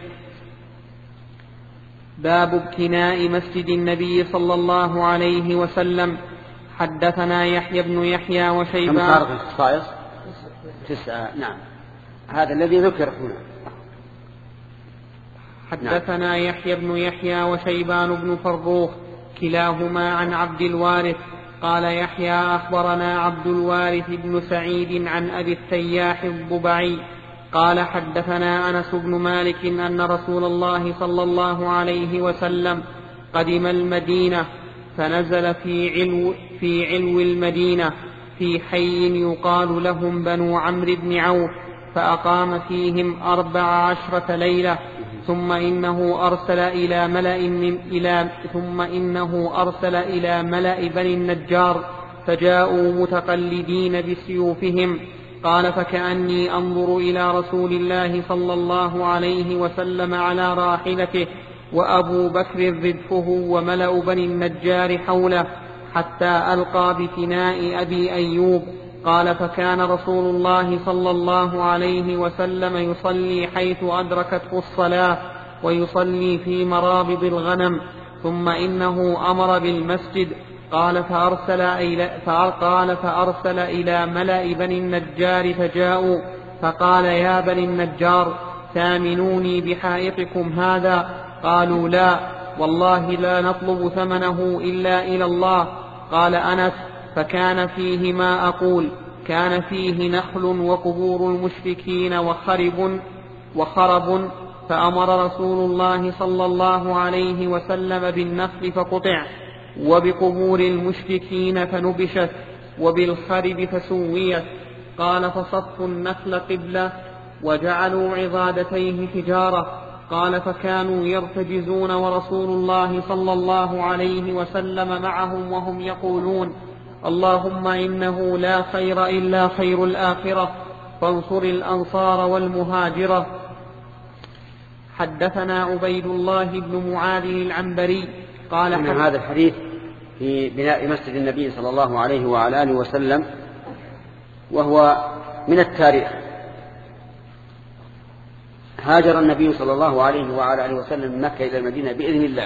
باب ابتناء مسجد النبي صلى الله عليه وسلم. حدثنا يحيى بن يحيى وشيبان. كم صار في الخصائص؟ تسعة. نعم. هذا الذي ذكر هنا. حدثنا يحيى بن يحيى وشيبان بن فروخ كلاهما عن عبد الوارث قال يحيى أخبرنا عبد الوارث بن سعيد عن أبي التياح الضبعي قال حدثنا أنس بن مالك أن رسول الله صلى الله عليه وسلم قدم المدينة فنزل في علو, في علو المدينة في حي يقال لهم بنو عمرو بن عوف فأقام فيهم أربع عشرة ليلة ثم إنه أرسل إلى ملأ إلى ثم إنه أرسل إلى ملأ بني النجار فجاءوا متقلدين بسيوفهم. قال فكأني أنظر إلى رسول الله صلى الله عليه وسلم على راحلته وأبو بكر ردفه وملأ بني النجار حوله حتى ألقى بفناء أبي أيوب. قال فكان رسول الله صلى الله عليه وسلم يصلي حيث أدركته الصلاة ويصلي في مرابض الغنم ثم إنه أمر بالمسجد. قال فأرسل إلى, قال فأرسل إلى ملأ بني النجار فجاءوا فقال يا بني النجار ثامنوني بحائطكم هذا. قالوا لا والله لا نطلب ثمنه إلا إلى الله. قال أنس فكان فيه ما أقول كان فيه نخل وقبور المشركين وخرب, وخرب فأمر رسول الله صلى الله عليه وسلم بالنخل فقطع وبقبور المشركين فنبشت وبالخرب فسويت. قال فصفوا النخل قبلة وجعلوا عضادتيه تجارة. قال فكانوا يرتجزون ورسول الله صلى الله عليه وسلم معهم وهم يقولون اللهم إنه لا خير إلا خير الآخرة فانصر الأنصار والمهاجرة. حدثنا عبيد الله بن معاذ العنبري قال إن هذا الحديث في بناء مسجد النبي صلى الله عليه وعلى آله وسلم وهو من التاريخ. هاجر النبي صلى الله عليه وعلى آله وسلم من مكة إلى المدينة بإذن الله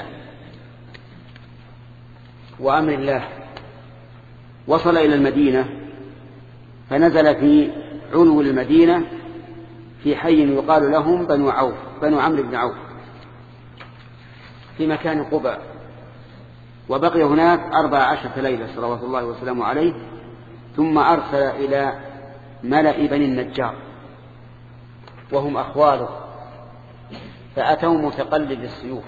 وأمر الله. وصل إلى المدينة فنزل في علو المدينة في حي يقال لهم بنو عوف بنو عمرو بن عوف في مكان قباء وبقي هناك أربع عشرة ليلة صلوات الله وسلامه عليه ثم أرسل إلى ملأ بني النجار وهم أخواله فأتوا متقلد السيوف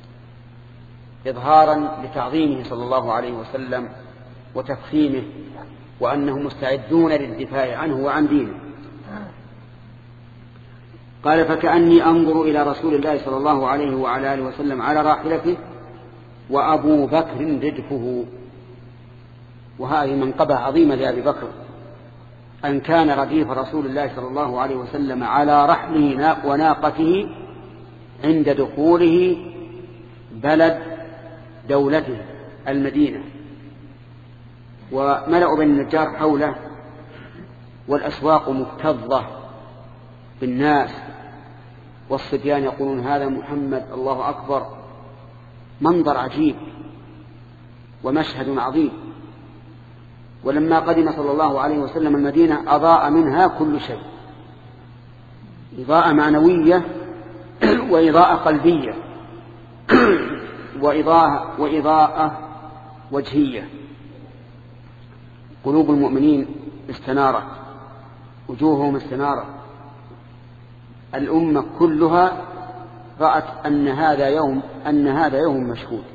إظهارا لتعظيمه صلى الله عليه وسلم وتفخيمه وأنهم مستعدون للدفاع عنه وعن دينه. قال فكأني أنظر إلى رسول الله صلى الله عليه وعلى آله وسلم على راحلته وأبو بكر ردفه. وهذه منقبة عظيمة لأبي بكر أن كان رديف رسول الله صلى الله عليه وسلم على رحله وناقته عند دخوله بلد دولته المدينة وملأ بني النجار حوله والأسواق مكتظة بالناس والصبيان يقولون هذا محمد الله أكبر. منظر عجيب ومشهد عظيم. ولما قدم صلى الله عليه وسلم المدينة أضاء منها كل شيء إضاءة معنوية وإضاءة قلبية وإضاءة, وإضاءة وجهية. قلوب المؤمنين استنارت وجوههم استنارت. الأمة كلها رأت أن هذا يوم أن هذا يوم مشهود.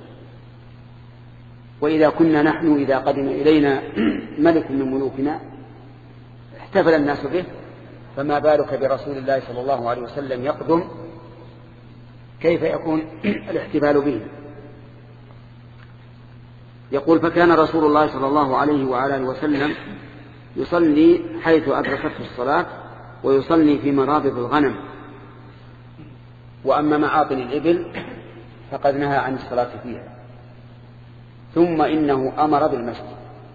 وإذا كنا نحن إذا قدم إلينا ملك من ملوكنا احتفل الناس به فما بالك برسول الله صلى الله عليه وسلم يقدم كيف يكون الاحتفال به. يقول فكان رسول الله صلى الله عليه وعلى آله وسلم يصلي حيث أدركته الصلاة ويصلي في مرابض الغنم وأما معاطن الإبل فقد نهى عن الصلاة فيها. ثم إنه أمر بالمسجد.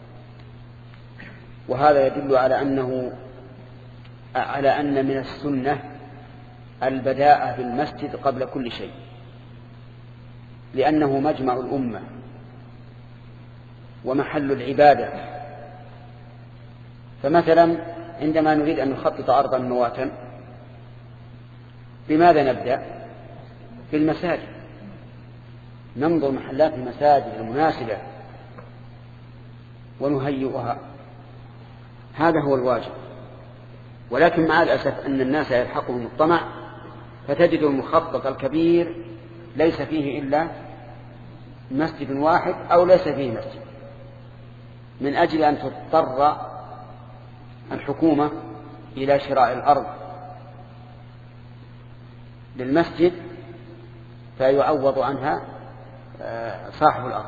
وهذا يدل على أنه على أن من السنة البداءة بالمسجد قبل كل شيء لأنه مجمع الأمة ومحل العبادة. فمثلا عندما نريد أن نخطط أرضا مواتا بماذا نبدأ؟ في المساجد، ننظر محلات المساجد المناسبة ونهيئها، هذا هو الواجب. ولكن مع الأسف أن الناس يلحقهم الطمع، فتجد المخطط الكبير ليس فيه إلا مسجد واحد أو ليس فيه مسجد، من أجل أن تضطر الحكومة إلى شراء الأرض للمسجد فيعوض عنها صاحب الأرض،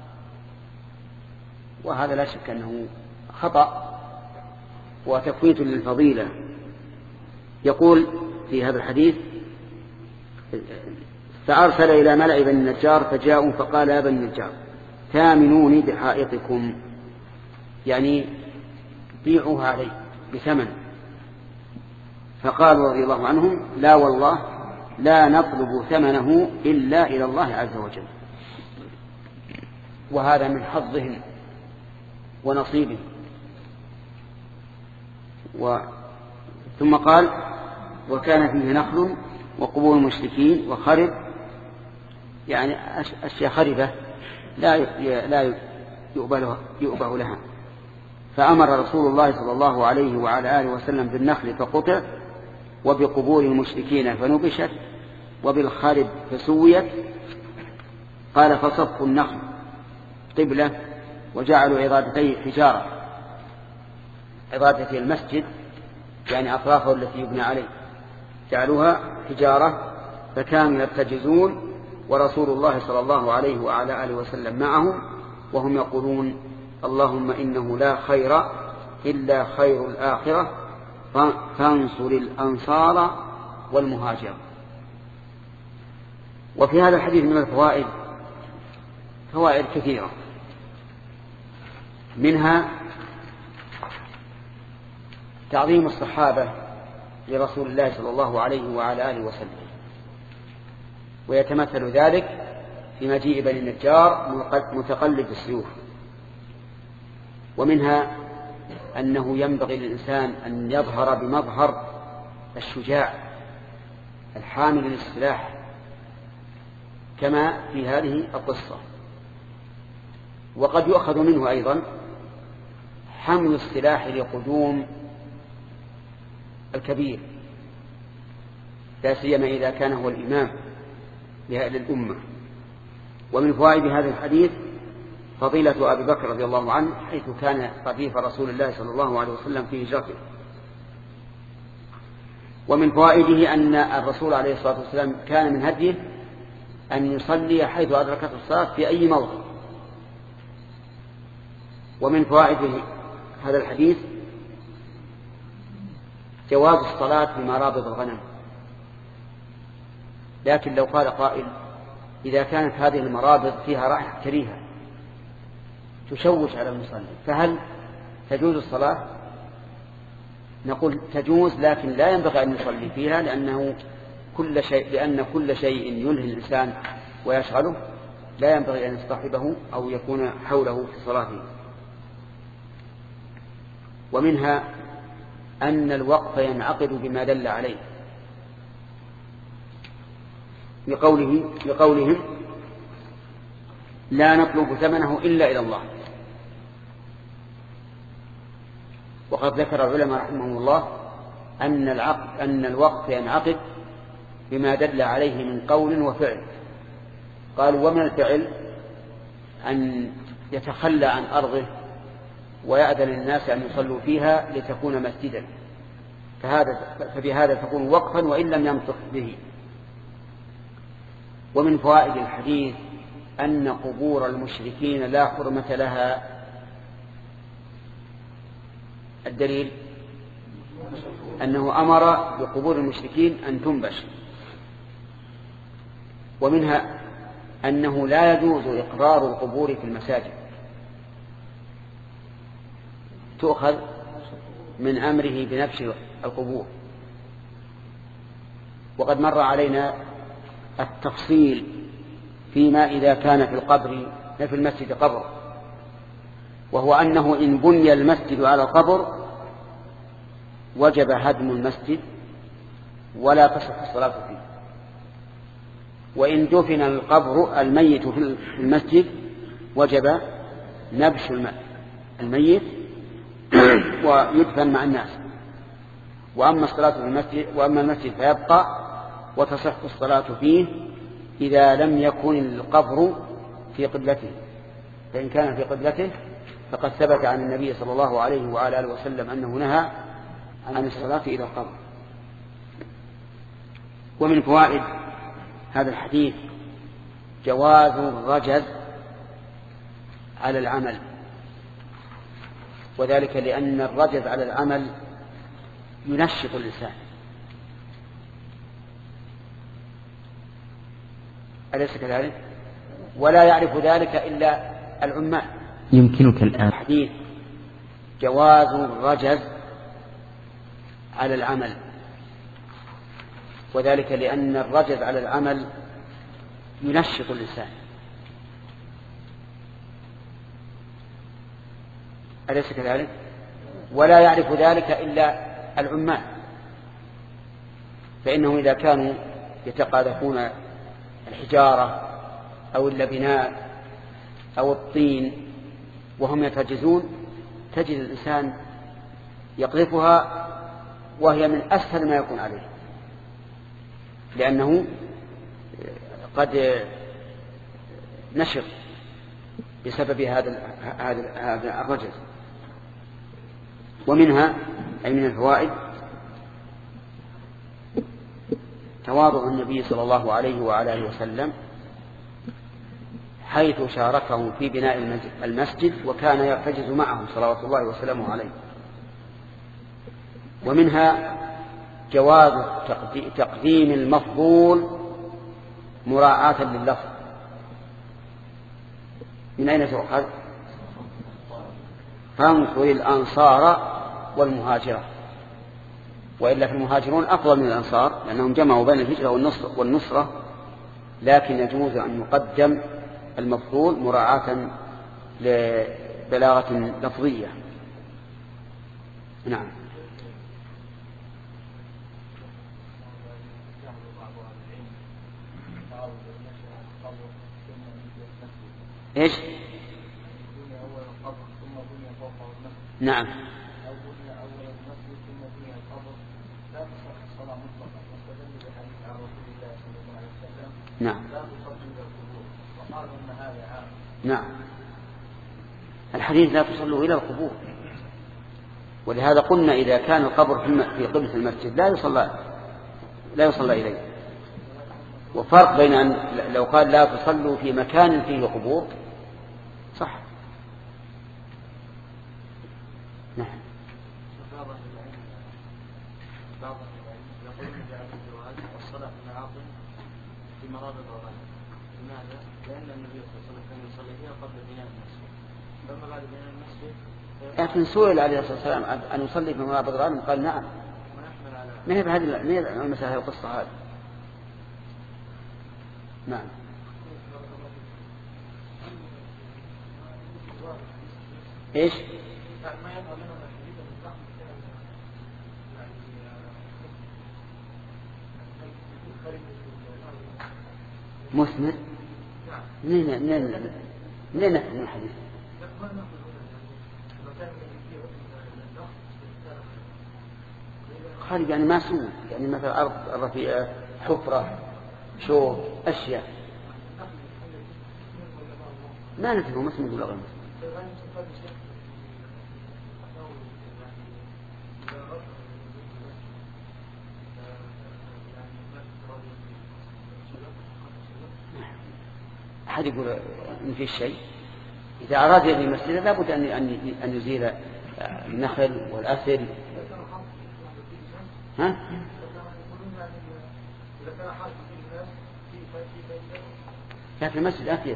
وهذا لا شك أنه خطأ وتفويت للفضيلة. يقول في هذا الحديث: فأرسل إلى ملأ بني النجار فجاءوا فقال: يا بني النجار ثامنوني بحائطكم، يعني بيعوها علي بثمن. فقالوا رضي الله عنهم: لا والله لا نطلب ثمنه إلا إلى الله عز وجل. وهذا من حظهم ونصيبهم. و... ثم قال: وكان فيه نخل وقبور المشركين وخرب، يعني أشياء خربة لا لا يؤبه, يؤبه لها. فأمر رسول الله صلى الله عليه وعلى آله وسلم بالنخل فقطع، وبقبور المشركين فنبشت، وبالخرب فسويت. قال: فصفوا النخل قبلة وجعلوا عضادتيه حجارة، عضادة المسجد يعني أطرافه التي يبنى عليه جعلوها حجارة، فكانوا يرتجزون ورسول الله صلى الله عليه وعلى آله وسلم معهم، وهم يقولون: اللهم إنه لا خير إلا خير الآخرة فانصر الأنصار والمهاجر. وفي هذا الحديث من الفوائد فوائد كثيرة، منها تعظيم الصحابة لرسول الله صلى الله عليه وعلى آله وسلم، ويتمثل ذلك في مجيء بني النجار متقلد السيوف. ومنها أنه ينبغي للإنسان أن يظهر بمظهر الشجاع الحامل للسلاح كما في هذه القصة. وقد يؤخذ منه أيضا حمل السلاح لقدوم الكبير، لا سيما إذا كان هو الإمام للأمة. ومن فوائد هذا الحديث فضيلة أبي بكر رضي الله عنه، حيث كان رديف رسول الله صلى الله عليه وسلم في هجرته. ومن فوائده أن الرسول عليه الصلاة والسلام كان من هديه أن يصلي حيث أدركته الصلاة في أي موضع. ومن فوائد هذا الحديث جواز الصلاة في مرابض الغنم. لكن لو قال قائل: إذا كانت هذه المرابض فيها رائحة كريهة تشوش على المصلي فهل تجوز الصلاة؟ نقول تجوز، لكن لا ينبغي أن يصلي فيها، لأنه كل شيء لأن كل شيء يلهي الإنسان ويشغله لا ينبغي أن يصطحبه أو يكون حوله في صلاته. ومنها أن الوقف ينعقد بما دل عليه، لقوله لقولهم: لا نطلب ثمنه إلا إلى الله. وقد ذكر العلماء رحمهم الله أن العقد أن الوقف ينعقد بما دل عليه من قول وفعل. قالوا: ومن الفعل أن يتخلى عن أرضه ويأذن الناس أن يصلوا فيها لتكون مسجدا، فهذا فبهذا تكون وقفا وإن لم ينطق به. ومن فوائد الحديث أن قبور المشركين لا حرمة لها. الدليل أنه أمر بقبور المشركين أن تنبش. ومنها أنه لا يجوز إقرار القبور في المساجد، تؤخذ من أمره بنبش القبور. وقد مر علينا التفصيل فيما إذا كان في القبر في المسجد قبر، وهو أنه إن بني المسجد على القبر وجب هدم المسجد ولا تصح الصلاة فيه. وإن دفن القبر الميت في المسجد وجب نبش الميت ويدفن مع الناس. وأما الصلاة في المسجد وأما المسجد فيبقى وتصح الصلاة فيه إذا لم يكن القبر في قبلته، فإن كان في قبلته فقد ثبت عن النبي صلى الله عليه وعلى آله وسلم أنه نهى عن الصلاة إلى القبر. ومن فوائد هذا الحديث جواز الرجز على العمل، وذلك لأن الرجز على العمل ينشط الإنسان، أليس كذلك؟ ولا يعرف ذلك إلا العمال. يمكنك الآن حديث جواز الرجز على العمل، وذلك لأن الرجز على العمل ينشط الإنسان، أليس كذلك؟ ولا يعرف ذلك إلا العمال، فإنهم إذا كانوا يتقاذفون الحجارة أو اللبناء أو الطين وهم يترجزون تجد الإنسان يقذفها وهي من أسهل ما يكون عليه، لأنه قد نشط بسبب هذا هذا الرجز. ومنها أي من الفوائد تواضع النبي صلى الله عليه وعلى آله وسلم حيث شاركهم في بناء المسجد وكان يرتجز معهم صلوات الله وسلامه عليه. ومنها جواز تقديم المفضول مراعاة لللفظ. من أين تؤخذ؟ فانظر الأنصار والمهاجرة، وإلا في المهاجرون أفضل من الأنصار لأنهم جمعوا بين الهجرة والنصرة، لكن يجوز أن يقدم المفضول مراعاة لبلاغة لفظية. نعم. إيش؟ نعم. نعم. نعم. الحديث لا تصلوا إلى القبور، ولهذا قلنا إذا كان القبر في قبلة المسجد لا يصلى لا يصلى إليه. وفرق بين أن لو قال لا تصلوا في مكان فيه قبور صح. نعم. الصلاة العاطل في مرابط الغنم. لماذا؟ لأن النبي صلى الله عليه وسلم كان يصلي فيها قبل بناء المسجد، فلما بعد بناء المسجد لكن سئل عليه الصلاة والسلام أن يصلي في مرابط الغنم قال نعم. ما هي بهذه ما هي المسألة القصة هذه. نعم. إيش؟ مثمر؟ منين منين منين نفهم الحديث؟ خارج يعني ما سوى، يعني مثلا أرض رفيعة حفرة شوك أشياء ما نفهم مسمى ولا غير مسمى. أحد يقول إن في شيء إذا أراد يبني مسجدا لابد أن أن يزيل النخل والأسل. ها؟ لكن المسجد أفيد.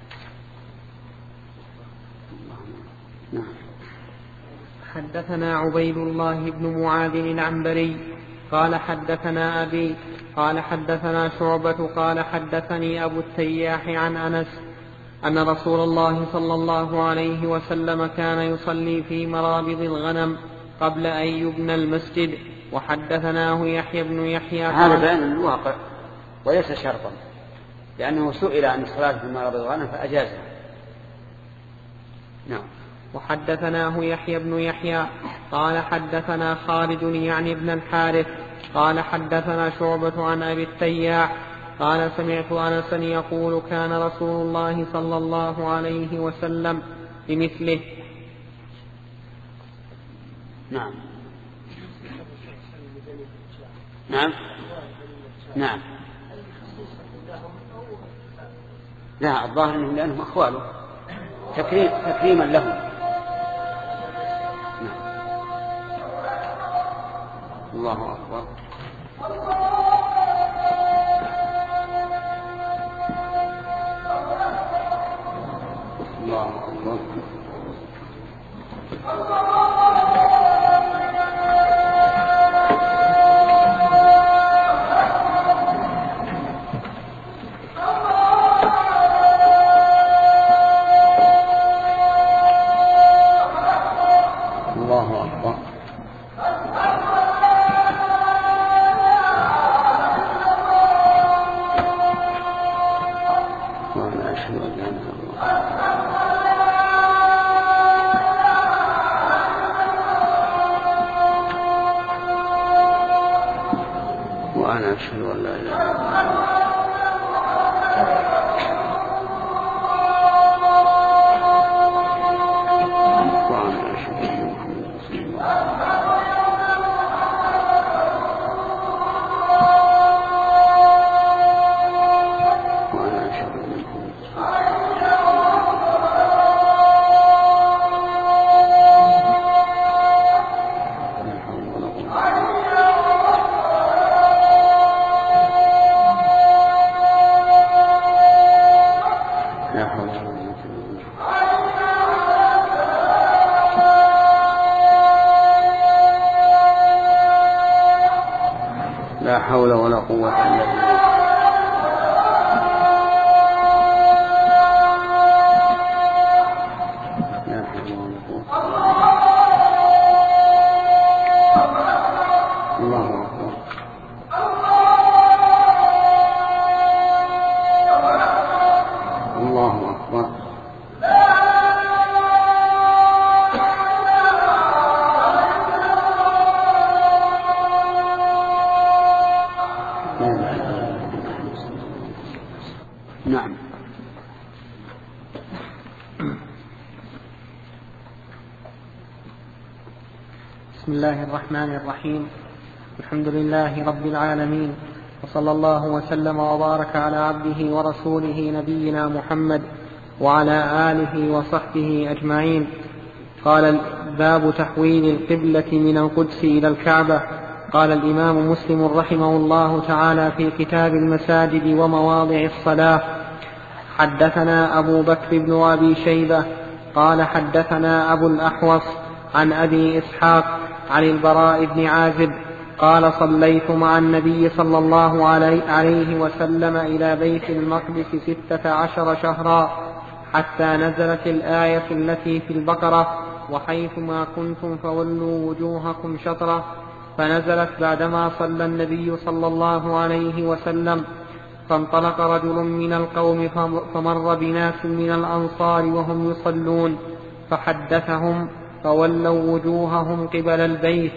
نعم. حدثنا عبيد الله بن معاذ العنبري قال حدثنا أبي قال حدثنا شعبة قال حدثني أبو التياح عن أنس أن رسول الله صلى الله عليه وسلم كان يصلي في مرابض الغنم قبل أن يبنى المسجد. وحدثناه يحيى بن يحيى هذا بيان الواقع وليس شرطا، لأنه سئل عن الصلاة في المرض والغنم فأجازها. نعم. وحدثناه يحيى بن يحيى قال حدثنا خالد يعني بن الحارث قال حدثنا شعبة عن أبي التياح قال سمعت أنسا يقول كان رسول الله صلى الله عليه وسلم بمثله. نعم نعم نعم لا الظاهر أنهم لأنهم أخواله تكريم تكريما لهم. نعم. الله أكبر. الله أكبر. لا حول ولا قوة إلا بالله. لا حول ولا قوة. الله أكبر. الله أكبر. نعم. بسم الله الرحمن الرحيم. الحمد لله رب العالمين، وصلى الله وسلم وبارك على عبده ورسوله نبينا محمد وعلى آله وصحبه أجمعين. قال باب تحويل القبلة من القدس إلى الكعبة. قال الإمام مسلم رحمه الله تعالى في كتاب المساجد ومواضع الصلاة: حدثنا أبو بكر بن أبي شيبة قال حدثنا أبو الأحوص عن أبي إسحاق عن البراء بن عازب قال: صليت مع النبي صلى الله عليه وسلم إلى بيت المقدس ستة عشر شهرا حتى نزلت الآية التي في البقرة: وحيثما كنتم فولوا وجوهكم شطرة، فنزلت بعدما صلى النبي صلى الله عليه وسلم. فانطلق رجل من القوم فمر بناس من الأنصار وهم يصلون فحدثهم فولوا وجوههم قبل البيت.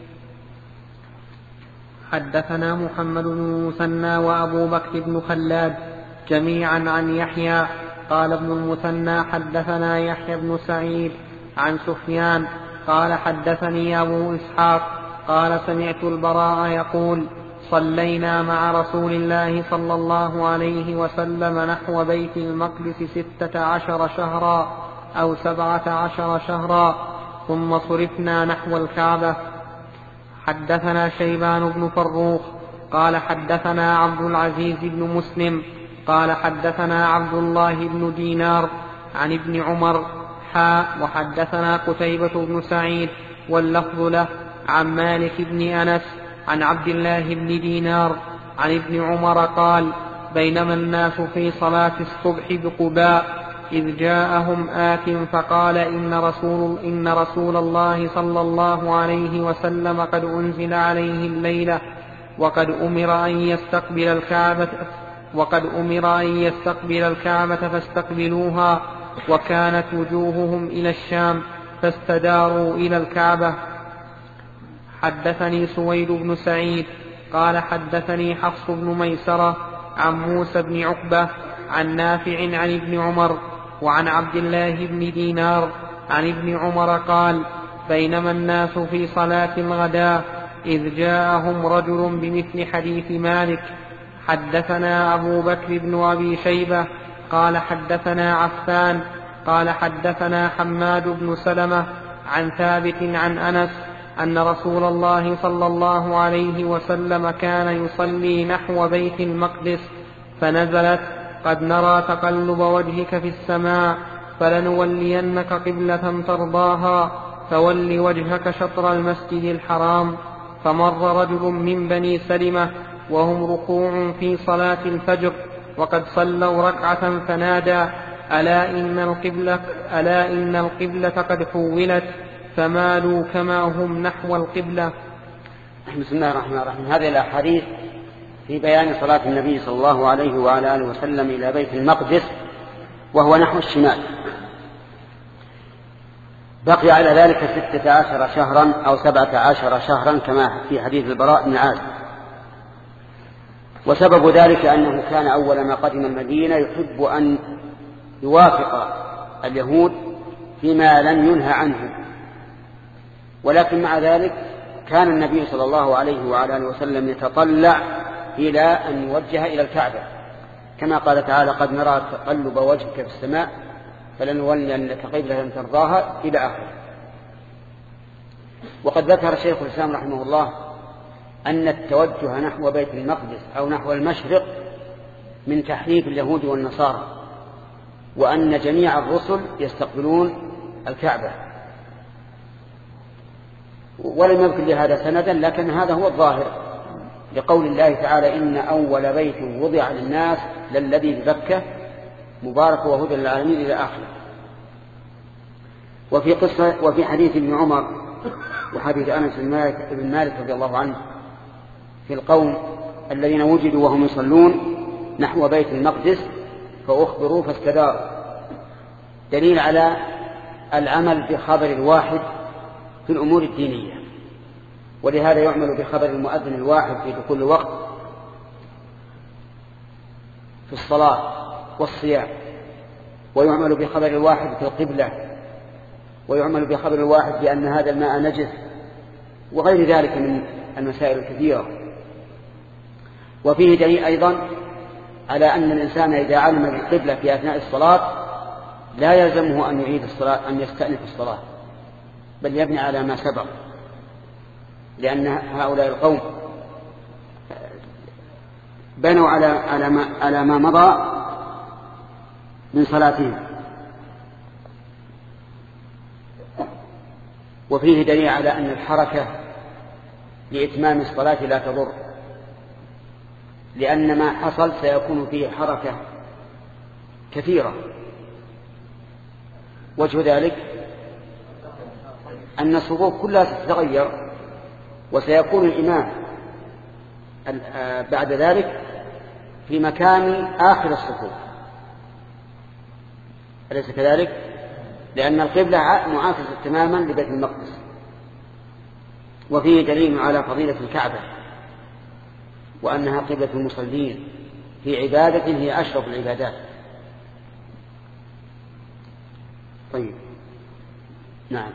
حدثنا محمد بن المثنى وأبو بكر بن خلاد جميعا عن يحيى قال ابن المثنى حدثنا يحيى بن سعيد عن سفيان قال حدثني أبو إسحاق قال: سمعت البراء يقول: صلينا مع رسول الله صلى الله عليه وسلم نحو بيت المقدس ستة عشر شهرا أو سبعة عشر شهرا ثم صرفنا نحو الكعبة. حدثنا شيبان بن فروخ قال حدثنا عبد العزيز بن مسلم قال حدثنا عبد الله بن دينار عن ابن عمر حاء وحدثنا قتيبة بن سعيد واللفظ له عن مالك بن أنس عن عبد الله بن دينار عن ابن عمر قال: بينما الناس في صلاة الصبح بقباء إذ جاءهم آت فقال: إن رسول, إن رسول الله صلى الله عليه وسلم قد أنزل عليه الليلة وقد أمر أن يستقبل الكعبة, وقد أمر أن يستقبل الكعبة فاستقبلوها، وكانت وجوههم إلى الشام فاستداروا إلى الكعبة. حدثني سويد بن سعيد قال حدثني حفص بن ميسرة عن موسى بن عقبة عن نافع عن ابن عمر وعن عبد الله بن دينار عن ابن عمر قال: بينما الناس في صلاة الغداء إذ جاءهم رجل بمثل حديث مالك. حدثنا أبو بكر بن أبي شيبة قال حدثنا عفان قال حدثنا حماد بن سلمة عن ثابت عن أنس أن رسول الله صلى الله عليه وسلم كان يصلي نحو بيت المقدس فنزلت: قد نرى تقلب وجهك في السماء فلنولينك قبلة ترضاها فول وجهك شطر المسجد الحرام. فمر رجل من بني سلمة وهم ركوع في صلاة الفجر وقد صلوا ركعة فنادى: ألا إن القبلة, ألا إن القبلة قد حولت فمالوا كما هم نحو القبلة. بسم الله الرحمن الرحيم. هذه الأحاديث في بيان صلاة النبي صلى الله عليه وعلى آله وسلم إلى بيت المقدس وهو نحو الشمال. بقي على ذلك ستة عشر شهرا أو سبعة عشر شهرا كما في حديث البراء بن عازب. وسبب ذلك أنه كان أول ما قدم المدينة يحب أن يوافق اليهود فيما لم ينهى عنه، ولكن مع ذلك كان النبي صلى الله عليه وعلى آله وسلم يتطلع إلى أن يوجه إلى الكعبة، كما قال تعالى: قد نرى تقلب وجهك في السماء فلنولينك قبلة ترضاها إلى آخره. وقد ذكر شيخ الإسلام رحمه الله أن التوجه نحو بيت المقدس أو نحو المشرق من تحريف اليهود والنصارى، وأن جميع الرسل يستقبلون الكعبة، ولم يذكر لهذا سندا، لكن هذا هو الظاهر لقول الله تعالى: إن أول بيت وضع للناس للذي ببكة مبارك وهدى للعالمين إلى آخره. وفي قصة وفي حديث ابن عمر وحديث أنس بن مالك رضي الله عنه في القوم الذين وجدوا وهم يصلون نحو بيت المقدس فأخبروا فاستداروا، دليل على العمل بخبر الواحد في الأمور الدينية. ولهذا يعمل بخبر المؤذن الواحد في دخول الوقت في الصلاة والصيام، ويعمل بخبر الواحد في القبلة، ويعمل بخبر الواحد بأن هذا الماء نجس، وغير ذلك من المسائل الكثيرة. وفيه دليل أيضا على أن الإنسان إذا علم بالقبلة في أثناء الصلاة لا يلزمه أن يعيد الصلاة أن يستأنف الصلاة، بل يبني على ما سبق، لأن هؤلاء القوم بنوا على على ما, على ما مضى من صلاتهم. وفيه دليل على أن الحركة لإتمام الصلاة لا تضر، لأن ما حصل سيكون فيه حركة كثيرة. وجه ذلك أن الصفوف كلها ستتغير، وسيكون الإمام بعد ذلك في مكان آخر الصفوف، أليس كذلك؟ لأن القبلة معاكسة تماما لبيت المقدس. وفيه دليل على فضيلة الكعبة وأنها قبلة المصلين في عبادة هي أشرف العبادات. طيب، نعم.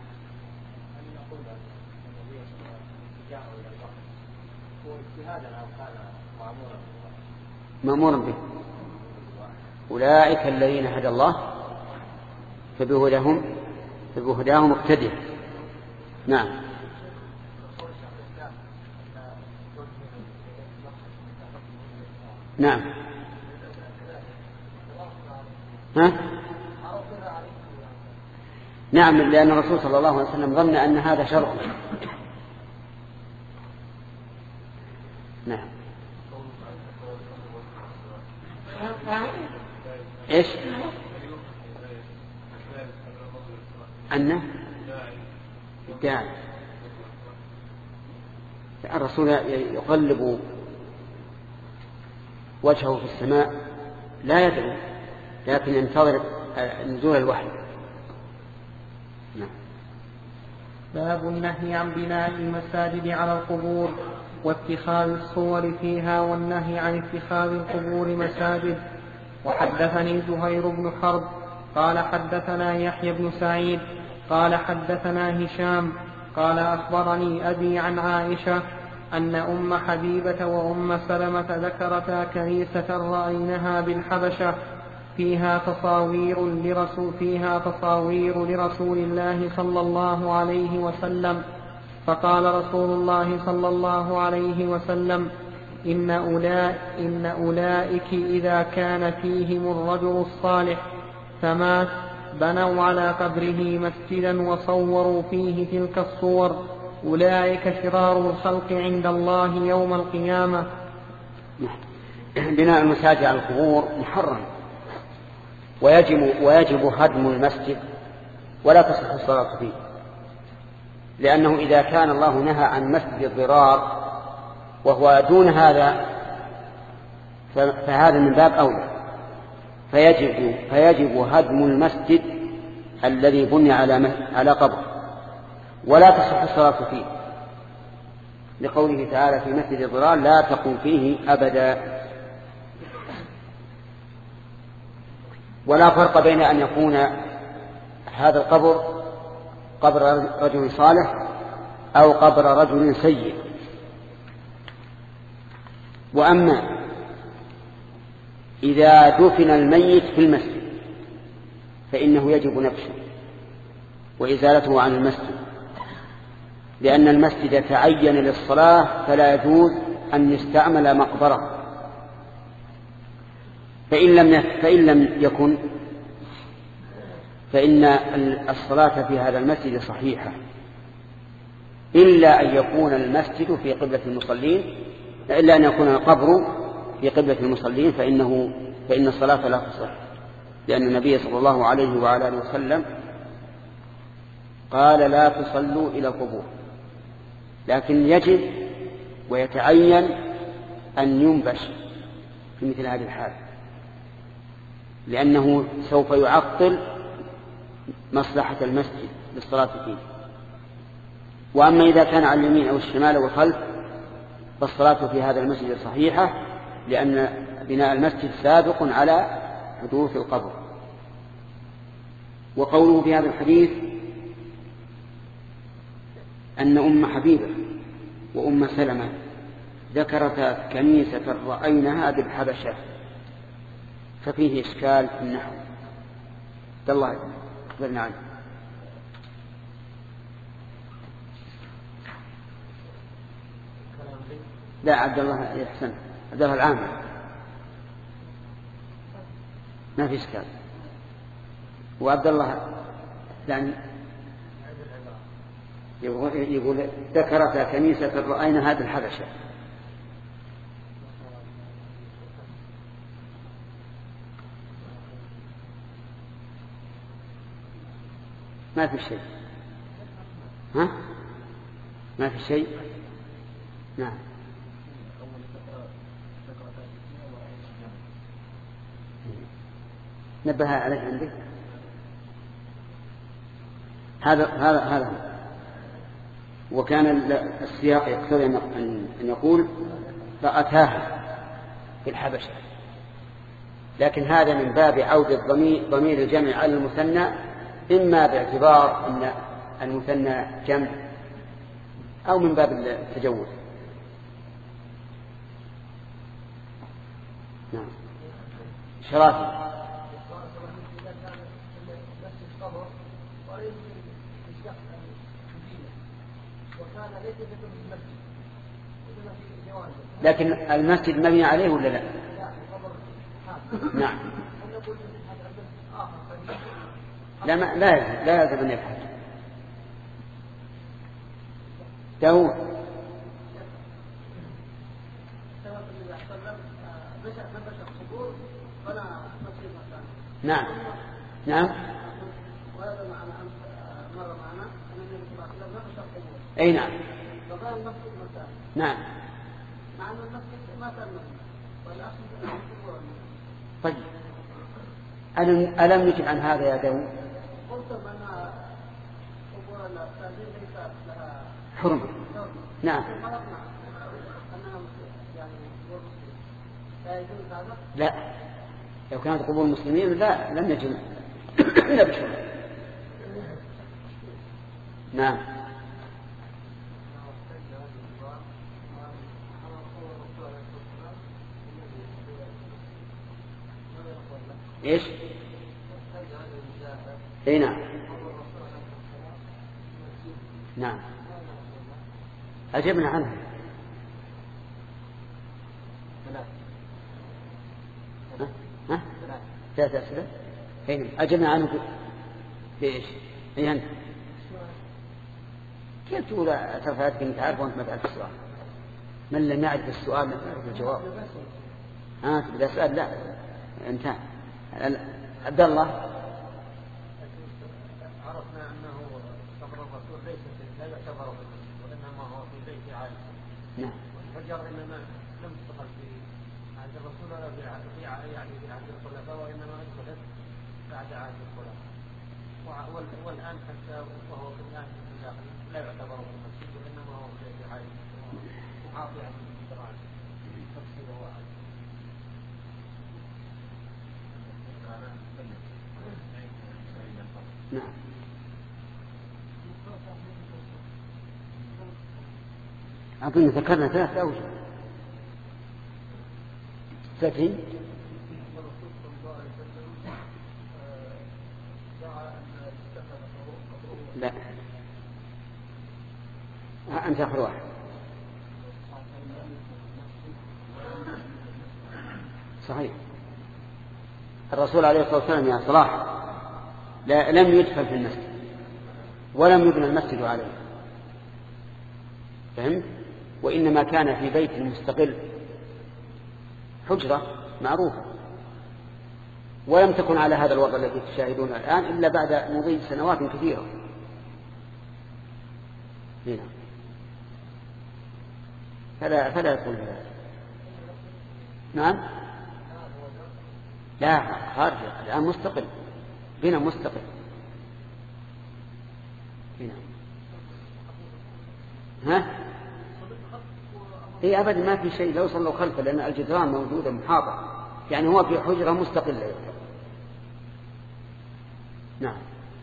مأمورا به. أولئك الذين هدى الله فبهداهم فبهداهم اقتدي. نعم. نعم. ها؟ نعم، لأن الرسول صلى الله عليه وسلم ظن أن هذا شرع. نعم. إيش؟ أنه الداعي الرسول يقلب وجهه في السماء لا يدعو، لكن ينتظر نزول الوحي. نعم. باب النهي عن بناء المساجد على القبور واتخاذ الصور فيها والنهي عن اتخاذ القبور مساجد. وحدثني زهير بن حرب قال حدثنا يحيى بن سعيد قال حدثنا هشام قال أخبرني أبي عن عائشة أن أم حبيبة وأم سلمة ذكرتا كنيسة رأيناها بالحبشة فيها تصاوير لرسول, فيها تصاوير لرسول الله صلى الله عليه وسلم، فقال رسول الله صلى الله عليه وسلم إن, أولئك إن أولئك إذا كان فيهم الرجل الصالح فمات بنوا على قبره مسجدا وصوروا فيه تلك الصور، أولئك شرار الخلق عند الله يوم القيامة. بناء المساجد على القبور محرم، ويجب, ويجب هدم المسجد ولا تصح الصلاة فيه، لأنه إذا كان الله نهى عن مسجد الضرار وهو دون هذا فهذا من باب أولى، فيجب, فيجب هدم المسجد الذي بني على, على قبر ولا تصح الصلاة فيه، لقوله تعالى في مسجد الضرار لا تقم فيه أبدا. ولا فرق بين أن يكون هذا القبر قبر رجل صالح أو قبر رجل سيء. وأما إذا دفن الميت في المسجد فإنه يجب نبشه وإزالته عن المسجد، لأن المسجد تعين للصلاة فلا يجوز أن يستعمل مقبرة. فإن لم فإن لم يكن فإن الصلاة في هذا المسجد صحيحة، إلا أن يكون المسجد في قبلة المصلين، إلا أن يكون القبر في قبلة المصلين فإنه فإن الصلاة لا تصح، لأن النبي صلى الله عليه وعلى آله وسلم قال لا تصلوا إلى القبور. لكن يجب ويتعين أن ينبش في مثل هذه الحال، لأنه سوف يعطل مصلحة المسجد للصلاة فيه. وأما إذا كان على اليمين أو الشمال والخلف فالصلاة في هذا المسجد صحيحة، لأن بناء المسجد سابق على حدوث القبر. وقوله في هذا الحديث أن أم حبيبة وأم سلمة ذكرتا كنيسة رأيناها بالحبشة، ففيه إشكال في النحو. عبد الله أخبرنا عنه. لا عبد الله يحسن عبد الله العامر ما في إشكال، وعبد الله يعني يقول ذكرت كنيسة رأينا هذه الحبشة. ما في شيء. ها ما في شيء. نعم. نبه عليه عندك هذا هذا هذا وكان السياق يقتضي أن يقول فأتاها في الحبشة، لكن هذا من باب عودة ضمير الجمع على المثنى، إما باعتبار أن المثنى جمع أو من باب التجوز. نعم. شرافي. لكن المسجد مبني عليه ولا لا؟ نعم. لا ما لا يلزم لا يلزم أن يفعل. داود. نعم نعم. أي نعم. نعم. طيب ألم, ألم نجب عن هذا يا داود؟ حرم. نعم. لا، لو كانت قبور المسلمين لا لم نجب إلا بشرط. نعم. ايش؟ اي نعم. نعم أجبنا عنها. ها؟ ها؟ ثلاث أسئلة. اي أجبنا عنه في ايش؟ اي أنت كيف تقول ترفعتك انت عارف وانت ما تعرف السؤال؟ من لم يعرف السؤال لم يعرف الجواب. ها تبدأ أسأل؟ لا انتهى. عبد الله. عرفنا أنه قبر الرسول ليس لا يعتبر وإنما هو في بيت عائشة. نعم. والحجر إنما لم تدخل في عهد الرسول ولا في يعني في عهد الخلفاء، وإنما أدخلت بعد عهد الخلفاء. والآن حتى وهو في الآن لا يعتبر في المسجد وإنما هو في بيت عائشة. وعاطي عن الجماعة تفسيره واحد. نعم. أظن ذكرنا ثلاث أوجه. ستين. لا أنت آخر واحد. صحيح. الرسول عليه الصلاة والسلام يا صلاح لا لم يدفن في المسجد ولم يبنى المسجد عليه، فهمت؟ وإنما كان في بيت مستقل حجرة معروفة، ولم تكن على هذا الوضع الذي تشاهدونه الآن إلا بعد مضي سنوات كثيرة. هنا فلا فلا يكون هذا. نعم. لا خارج الآن مستقل، بنا مستقل هنا. ها؟ إيه أبدا ما في شيء، لو صلوا خلفه لأن الجدران موجودة محاطة، يعني هو في حجرة مستقلة. نعم.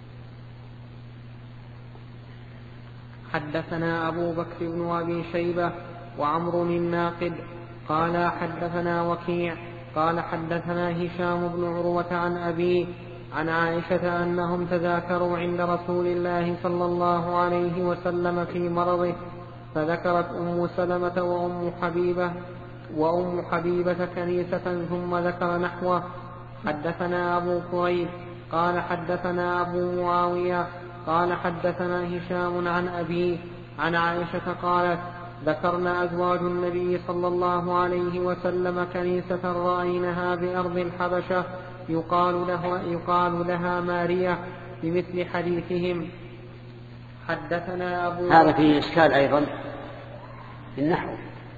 حدثنا أبو بكر بن أبي شيبة وعمر الناقد قال حدثنا وكيع قال حدثنا هشام بن عروة عن أبيه عن عائشة أنهم تذاكروا عند رسول الله صلى الله عليه وسلم في مرضه، فذكرت أم سلمة وأم حبيبة وأم حبيبة كنيسة ثم ذكر نحوه. حدثنا أبو كريب قال حدثنا أبو معاوية قال حدثنا هشام عن أبيه عن عائشة قالت ذكرنا أزواج النبي صلى الله عليه وسلم كنيسة رأينها بأرض الحبشة يقال لها, يقال لها مارية بمثل حديثهم. حدثنا أبو هذا فيه إشكال أيضا في النحو.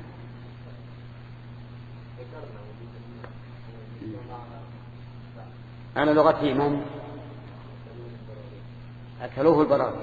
على لغة من أكلوه البراغ.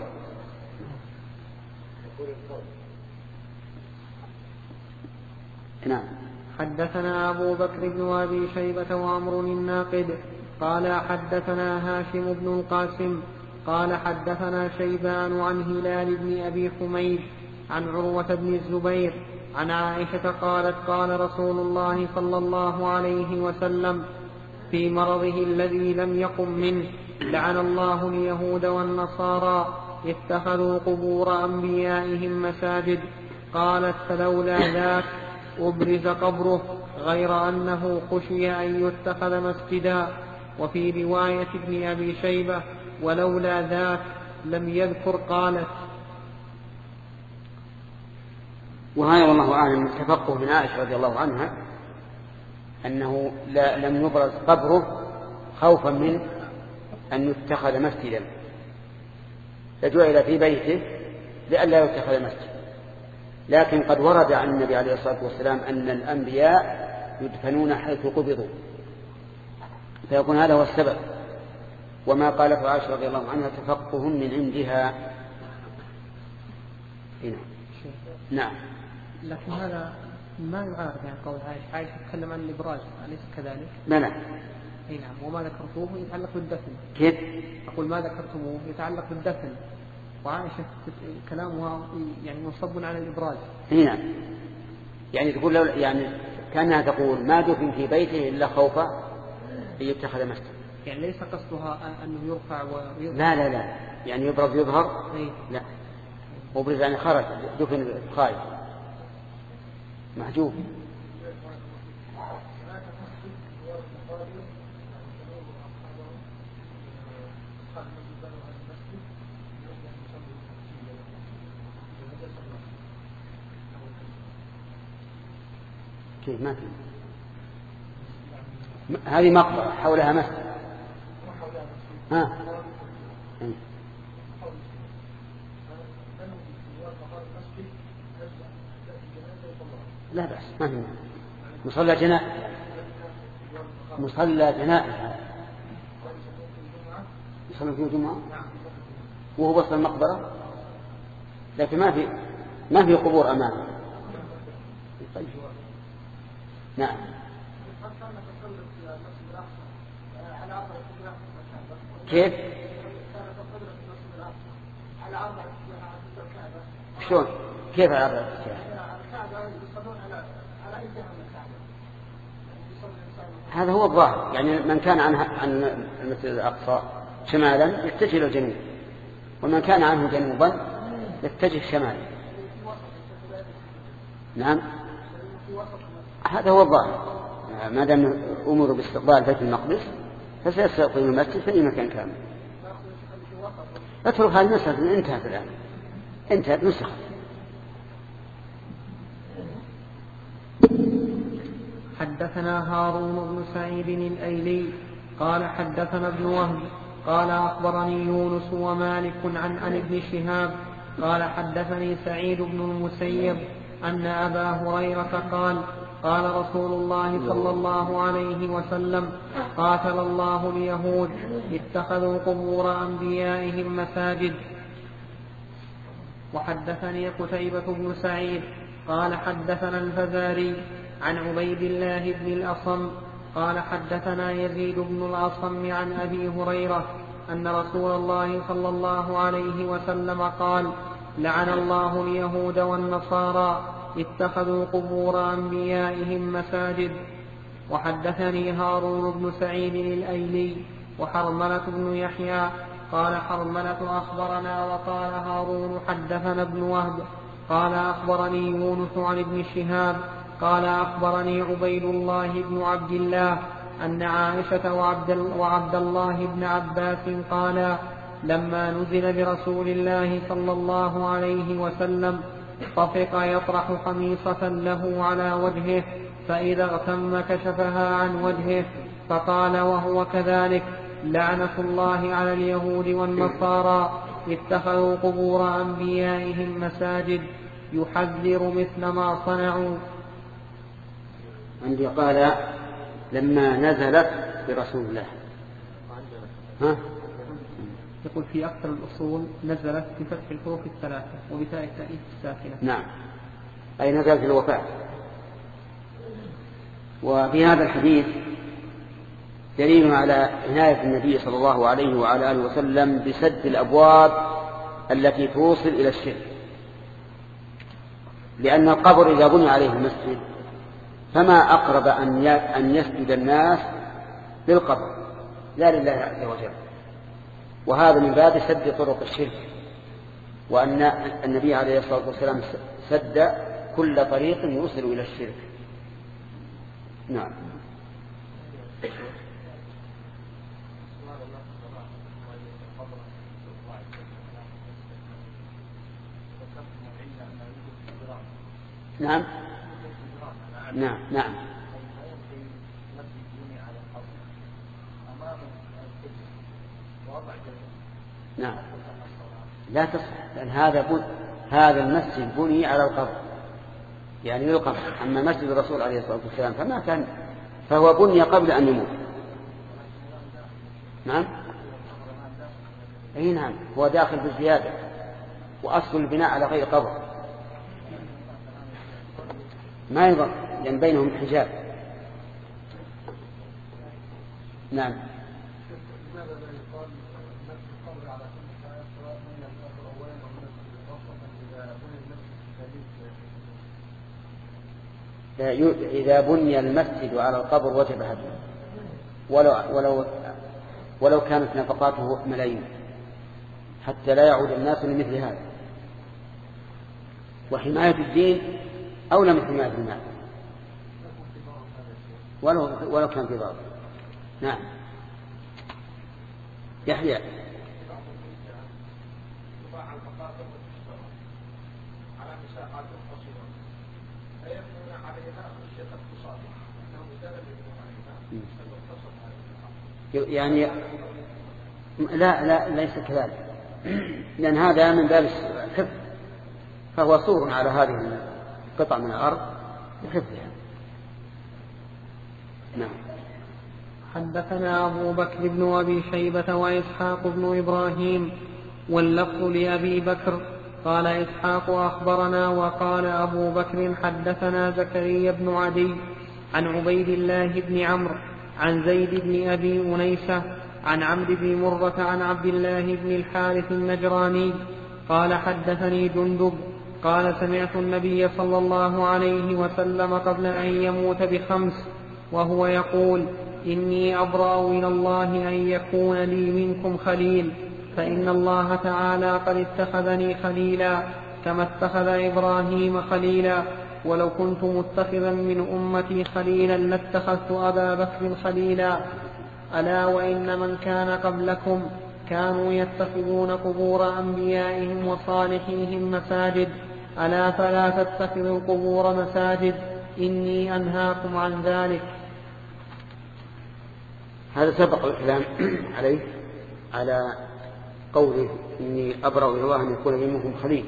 نعم. حدثنا أبو بكر بن أبي شيبة وعمر الناقد قال حدثنا هاشم بن القاسم قال حدثنا شيبان عن هلال بن أبي حميد عن عروة بن الزبير عن عائشة قالت قال رسول الله صلى الله عليه وسلم في مرضه الذي لم يقم منه لعن الله اليهود والنصارى اتخذوا قبور أنبيائهم مساجد. قالت فلولا ذاك أبرز قبره غير أنه خشي أن يتخذ مسجدا. وفي رواية ابن أبي شيبة ولولا ذاك لم يذكر قالت. وهذا والله أعلم التفقه من عائشة رضي الله عنها أنه لا لم يبرز قبره خوفا من أن يتخذ مسجدا، فجعل في بيته لئلا يتخذ مسجد. لكن قد ورد عن النبي عليه الصلاة والسلام أن الأنبياء يدفنون حيث قبضوا، فيكون هذا هو السبب. وما قالته عائشة رضي الله عنها تفقه من عندها. هنا. نعم. لكن هذا ما يعارض يعني قول عائشة. عائشة تتكلم عن الإبراز أليس كذلك؟ لا لا. اي نعم. وما ذكرتوه يتعلق بالدفن. كيف؟ أقول ما ذكرتموه يتعلق بالدفن، وعائشة كلامها يعني منصب على الإبراز. هنا يعني تقول لو يعني كأنها تقول ما دفن في بيته إلا خوفا أن يتخذ مسجد. يعني ليس قصدها أنه يرفع ويظهر. لا لا لا يعني يبرز يظهر. أي. لا مبرز يعني خرج دفن خارج محجوب. كيف ما في هذه مقبرة حولها مسجد. ها لا بأس ما في مصلى جنائز مصلى جنائز يصلي فيه جمعة وهو وسط المقبرة، لكن ما في ما في قبور أمامه. نعم. كيف؟ شلون؟ كيف على عرض هذا هو الظاهر، يعني من كان عن عن المسجد الأقصى شمالا يتجه إلى الجنوب، ومن كان عنه جنوبا يتجه شمالا. نعم هذا هو الظاهر، ما دام أمر باستقبال بيت المقدس فسيستقبل المسجد في أي مكان كامل. اترك هذه المسألة انتهت الآن، انتهت نسخة. حدثنا هارون بن سعيد الأيلي قال حدثنا ابن وهب قال أخبرني يونس ومالك عن عن ابن شهاب قال حدثني سعيد بن المسيب أن أبا هريرة قال قال رسول الله صلى الله عليه وسلم قاتل الله اليهود اتخذوا قبور أنبيائهم مساجد. وحدثني قتيبة بن سعيد قال حدثنا الفزاري عن عبيد الله بن الأصم قال حدثنا يزيد بن الأصم عن أبي هريرة أن رسول الله صلى الله عليه وسلم قال لعن الله اليهود والنصارى اتخذوا قبور أنبيائهم مساجد. وحدثني هارون بن سعيد الأيلي وحرملة بن يحيى قال حرملة أخبرنا وقال هارون حدثنا ابن وهب قال أخبرني يونس عن ابن شهاب قال أخبرني عبيد الله بن عبد الله أن عائشة وعبد, وعبد الله بن عباس قالا لما نزل برسول الله صلى الله عليه وسلم طفق يطرح خميصة له على وجهه فإذا اغتم كشفها عن وجهه فقال وهو كذلك لعنة الله على اليهود والنصارى اتخذوا قبور أنبيائهم مساجد يحذر مثل ما صنعوا. عندي قال لما نزلت برسول الله ها؟ يقول في أكثر الأصول نزلت بفتح الحروف الثلاثة وبتاء التأنيث الساكنة. نعم أي نزلت الوفاة. وفي هذا الحديث دليل على عناية النبي صلى الله عليه وعلى آله وسلم بسد الأبواب التي توصل إلى الشرك، لأن القبر إذا بني عليه المسجد فما أقرب أن يسجد الناس للقبر لا لله عز وجل، وهذا من باب سد طرق الشرك، وأن النبي عليه الصلاة والسلام سد كل طريق يوصل إلى الشرك. نعم. نعم نعم نعم نعم لا تصح، لأن هذا بن... هذا المسجد بني على القبر يعني للقبر. أما مسجد الرسول عليه الصلاة والسلام فما كان، فهو بني قبل أن يموت. نعم أي نعم، هو داخل بالزيادة، وأصل البناء على غير قبر ما يضر، لأن بينهم حجاب. نعم. إذا بني المسجد على القبر وجب هدمه، ولو, ولو, ولو كانت نفقاته ملايين، حتى لا يعود الناس لمثل هذا. وحماية الدين أولى من حماية المال ولو, ولو كان في ضرر. نعم. يحيى. يعني لا لا ليس كذلك، لأن هذا من باب الحفظ، فهو صور على هذه القطع من الأرض لحفظها. نعم. حدثنا أبو بكر بن أبي شيبة وإسحاق بن إبراهيم واللفظ لأبي بكر قال إسحاق أخبرنا وقال أبو بكر حدثنا زكريا بن عدي عن عبيد الله بن عمرو عن زيد بن أبي أنيسة عن عمرو بن مرة عن عبد الله بن الحارث النجراني قال حدثني جندب قال سمعت النبي صلى الله عليه وسلم قبل أن يموت بخمس وهو يقول إني أبرأ إلى الله أن يكون لي منكم خليل، فإن الله تعالى قد اتخذني خليلا كما اتخذ إبراهيم خليلا، ولو كنت متخذا من أمتي خليلا لاتخذت أبا بكر خليلا. ألا وإن من كان قبلكم كانوا يتخذون قبور أنبيائهم وصالحيهم مساجد، ألا فلا تتخذوا القبور مساجد، إني أنهاكم عن ذلك. هذا سبق الكلام عليه على قوله إني أبرأ إلى الله أن يكون منكم خليل،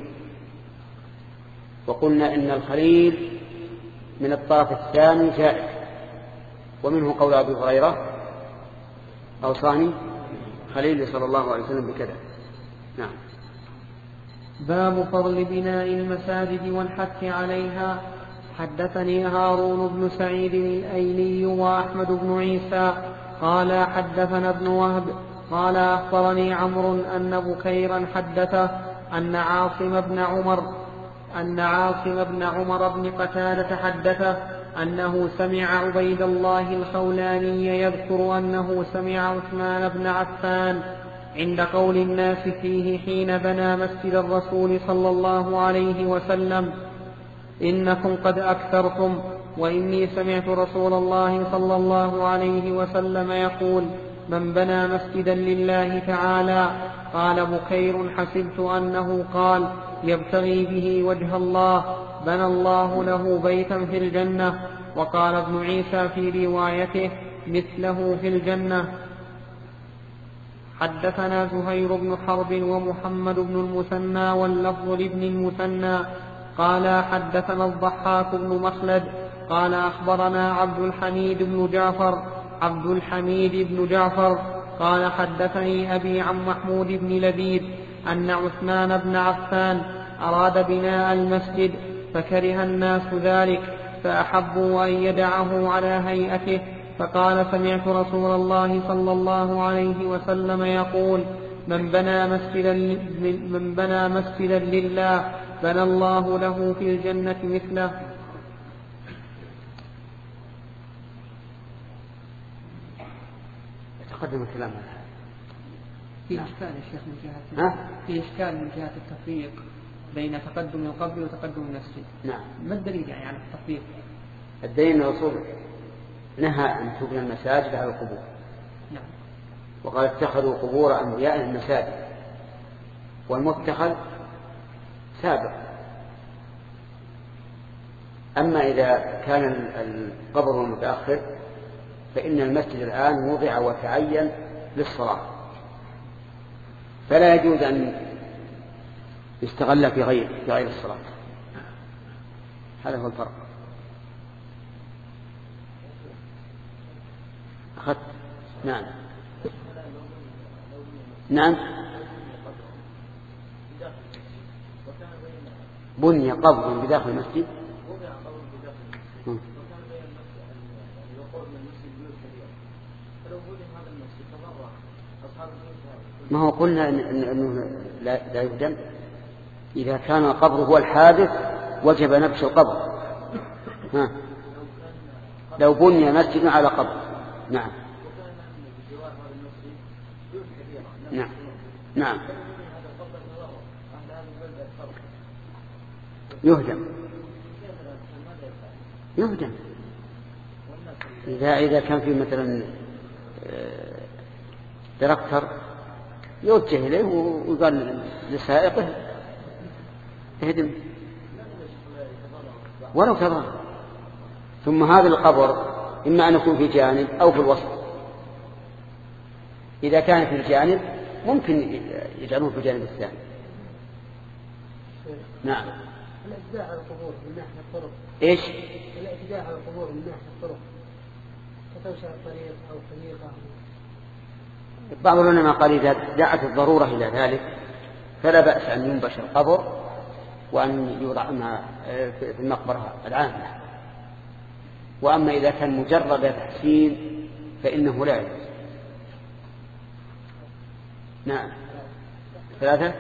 وقلنا إن الخليل من الطرف الثاني جائز، ومنه قول أبي هريرة أوصاني خليل صلى الله عليه وسلم بكذا. نعم. باب فضل بناء المساجد والحث عليها. حدثني هارون بن سعيد الأيلي وأحمد بن عيسى قال حدثنا ابن وهب قال أخبرني عمرو أن بكيرا حدثه أن عاصم بن عمر أن عاصم بن عمر بن قتادة حدثه أنه سمع عبيد الله الخولاني يذكر أنه سمع عثمان بن عفان عند قول الناس فيه حين بنى مسجد الرسول صلى الله عليه وسلم إنكم قد أكثرتم، وإني سمعت رسول الله صلى الله عليه وسلم يقول من بنى مسجدا لله تعالى. قال بكير حسبت أنه قال يبتغي به وجه الله بنى الله له بيتا في الجنة. وقال ابن عيسى في روايته مثله في الجنة. حدثنا زهير بن حرب ومحمد بن المثنى واللفظ لابن المثنى قال حدثنا الضحاك بن مخلد قال أخبرنا عبد الحميد بن جعفر عبد الحميد بن جعفر قال حدثني أبي عن محمود بن لبيد أن عثمان بن عفان أراد بناء المسجد فكره الناس ذلك فأحبوا أن يدعه على هيئته، فقال سمعت رسول الله صلى الله عليه وسلم يقول من بنى مسجدا من بنى مسجدا لله بنى الله له في الجنة مثله. تقدم الكلام هذا. في إشكال يا شيخ من جهة في إشكال من جهة التفريق بين تقدم القبر وتقدم المسجد. نعم. ما الدليل يعني على التفريق؟ الدليل الرسول نهى أن تبنى المساجد على القبور. نعم. وقال اتخذوا قبور أنبيائهم مساجد، والمتخذ سابق. أما إذا كان القبر متأخر فإن المسجد الآن وضع وتعين للصلاة، فلا يجوز أن يستغل في غير في غير الصلاة. هذا هو الفرق. أخذت؟ نعم نعم بني قبر بداخل المسجد. ما هو قلنا أنه لا يهدم. إذا كان القبر هو الحادث وجب نبش القبر. ها. لو بني مسجد على قبر. نعم نعم نعم يهدم يهدم إذا إذا كان في مثلا تراكتر يوجه إليه ويقال لسائقه اهدم ولو تضرر. ثم هذا القبر إما أن يكون في جانب أو في الوسط. إذا كان في الجانب ممكن يجعلوه في الجانب الثاني. نعم. الاعتداء على القبور من ناحية الطرق. إيش؟ الاعتداء على القبور من ناحية الطرق كتوسع الطريق أو طريقة. بعض العلماء قال إذا دعت الضرورة إلى ذلك فلا بأس أن ينبش القبر وأن يوضع في المقبرة العامة. وأما إذا كان مجرد تحسين فإنه لا يجوز. نعم. ثلاثة.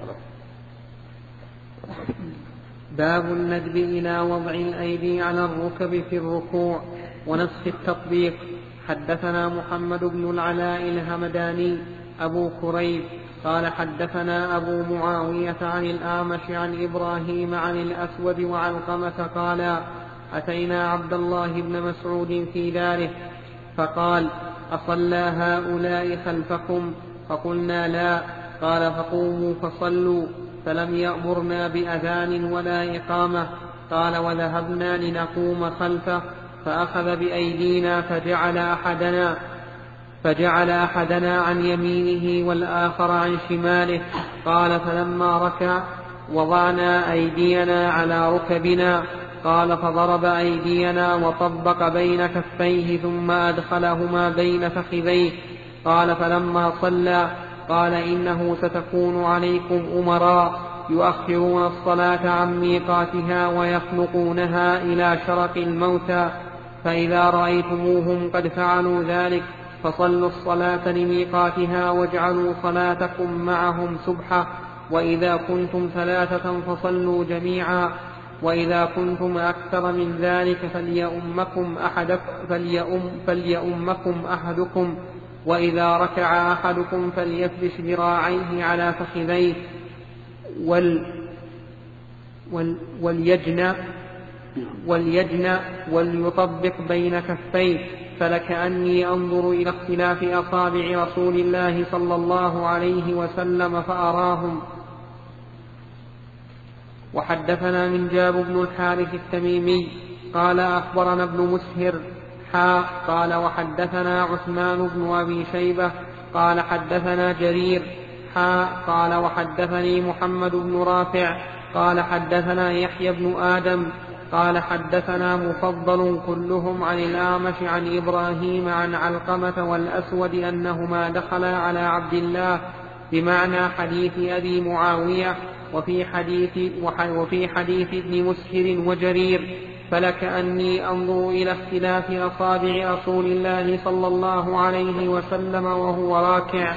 باب الندب إلى وضع الأيدي على الركب في الركوع ونسخ التطبيق. حدثنا محمد بن العلاء الهمداني أبو كريب قال حدثنا أبو معاوية عن الأعمش عن إبراهيم عن الأسود وعلقمة قال أتينا عبد الله بن مسعود في داره فقال أصلى هؤلاء خلفكم؟ فقلنا لا. قال فقوموا فصلوا. فلم يأمرنا بأذان ولا إقامة. قال وذهبنا لنقوم خلفه فأخذ بأيدينا فجعل أحدنا فجعل أحدنا عن يمينه والآخر عن شماله. قال فلما ركع وضعنا أيدينا على ركبنا. قال فضرب أيدينا وطبق بين كفيه ثم أدخلهما بين فخذيه. قال فلما صلى قال إنه ستكون عليكم أمراء يؤخرون الصلاة عن ميقاتها ويخنقونها إلى شرق الموتى، فإذا رأيتموهم قد فعلوا ذلك فصلوا الصلاة لميقاتها واجعلوا صلاتكم معهم سبحة، وإذا كنتم ثلاثة فصلوا جميعا، وإذا كنتم أكثر من ذلك فليؤمكم أحدكم, فليؤم فليؤمكم أحدكم، وإذا ركع أحدكم فليفرش ذراعيه على فخذيه وال وال وليجنى وليجنى وليطبق بين كفيه، فلكأني أنظر إلى اختلاف أصابع رسول الله صلى الله عليه وسلم فأراهم. وحدثنا من جاب بن الحارث التميمي قال أخبرنا ابن مسهر حا قال وحدثنا عثمان بن أبي شيبة قال حدثنا جرير حا قال وحدثني محمد بن رافع قال حدثنا يحيى بن آدم قال حدثنا مفضل كلهم عن الأعمش عن إبراهيم عن علقمة والأسود أنهما دخلا على عبد الله بمعنى حديث أبي معاوية وفي حديث, وفي حديث ابن مسهر وجرير، فلكأني أنظر إلى اختلاف أصابع رسول الله صلى الله عليه وسلم وهو راكع.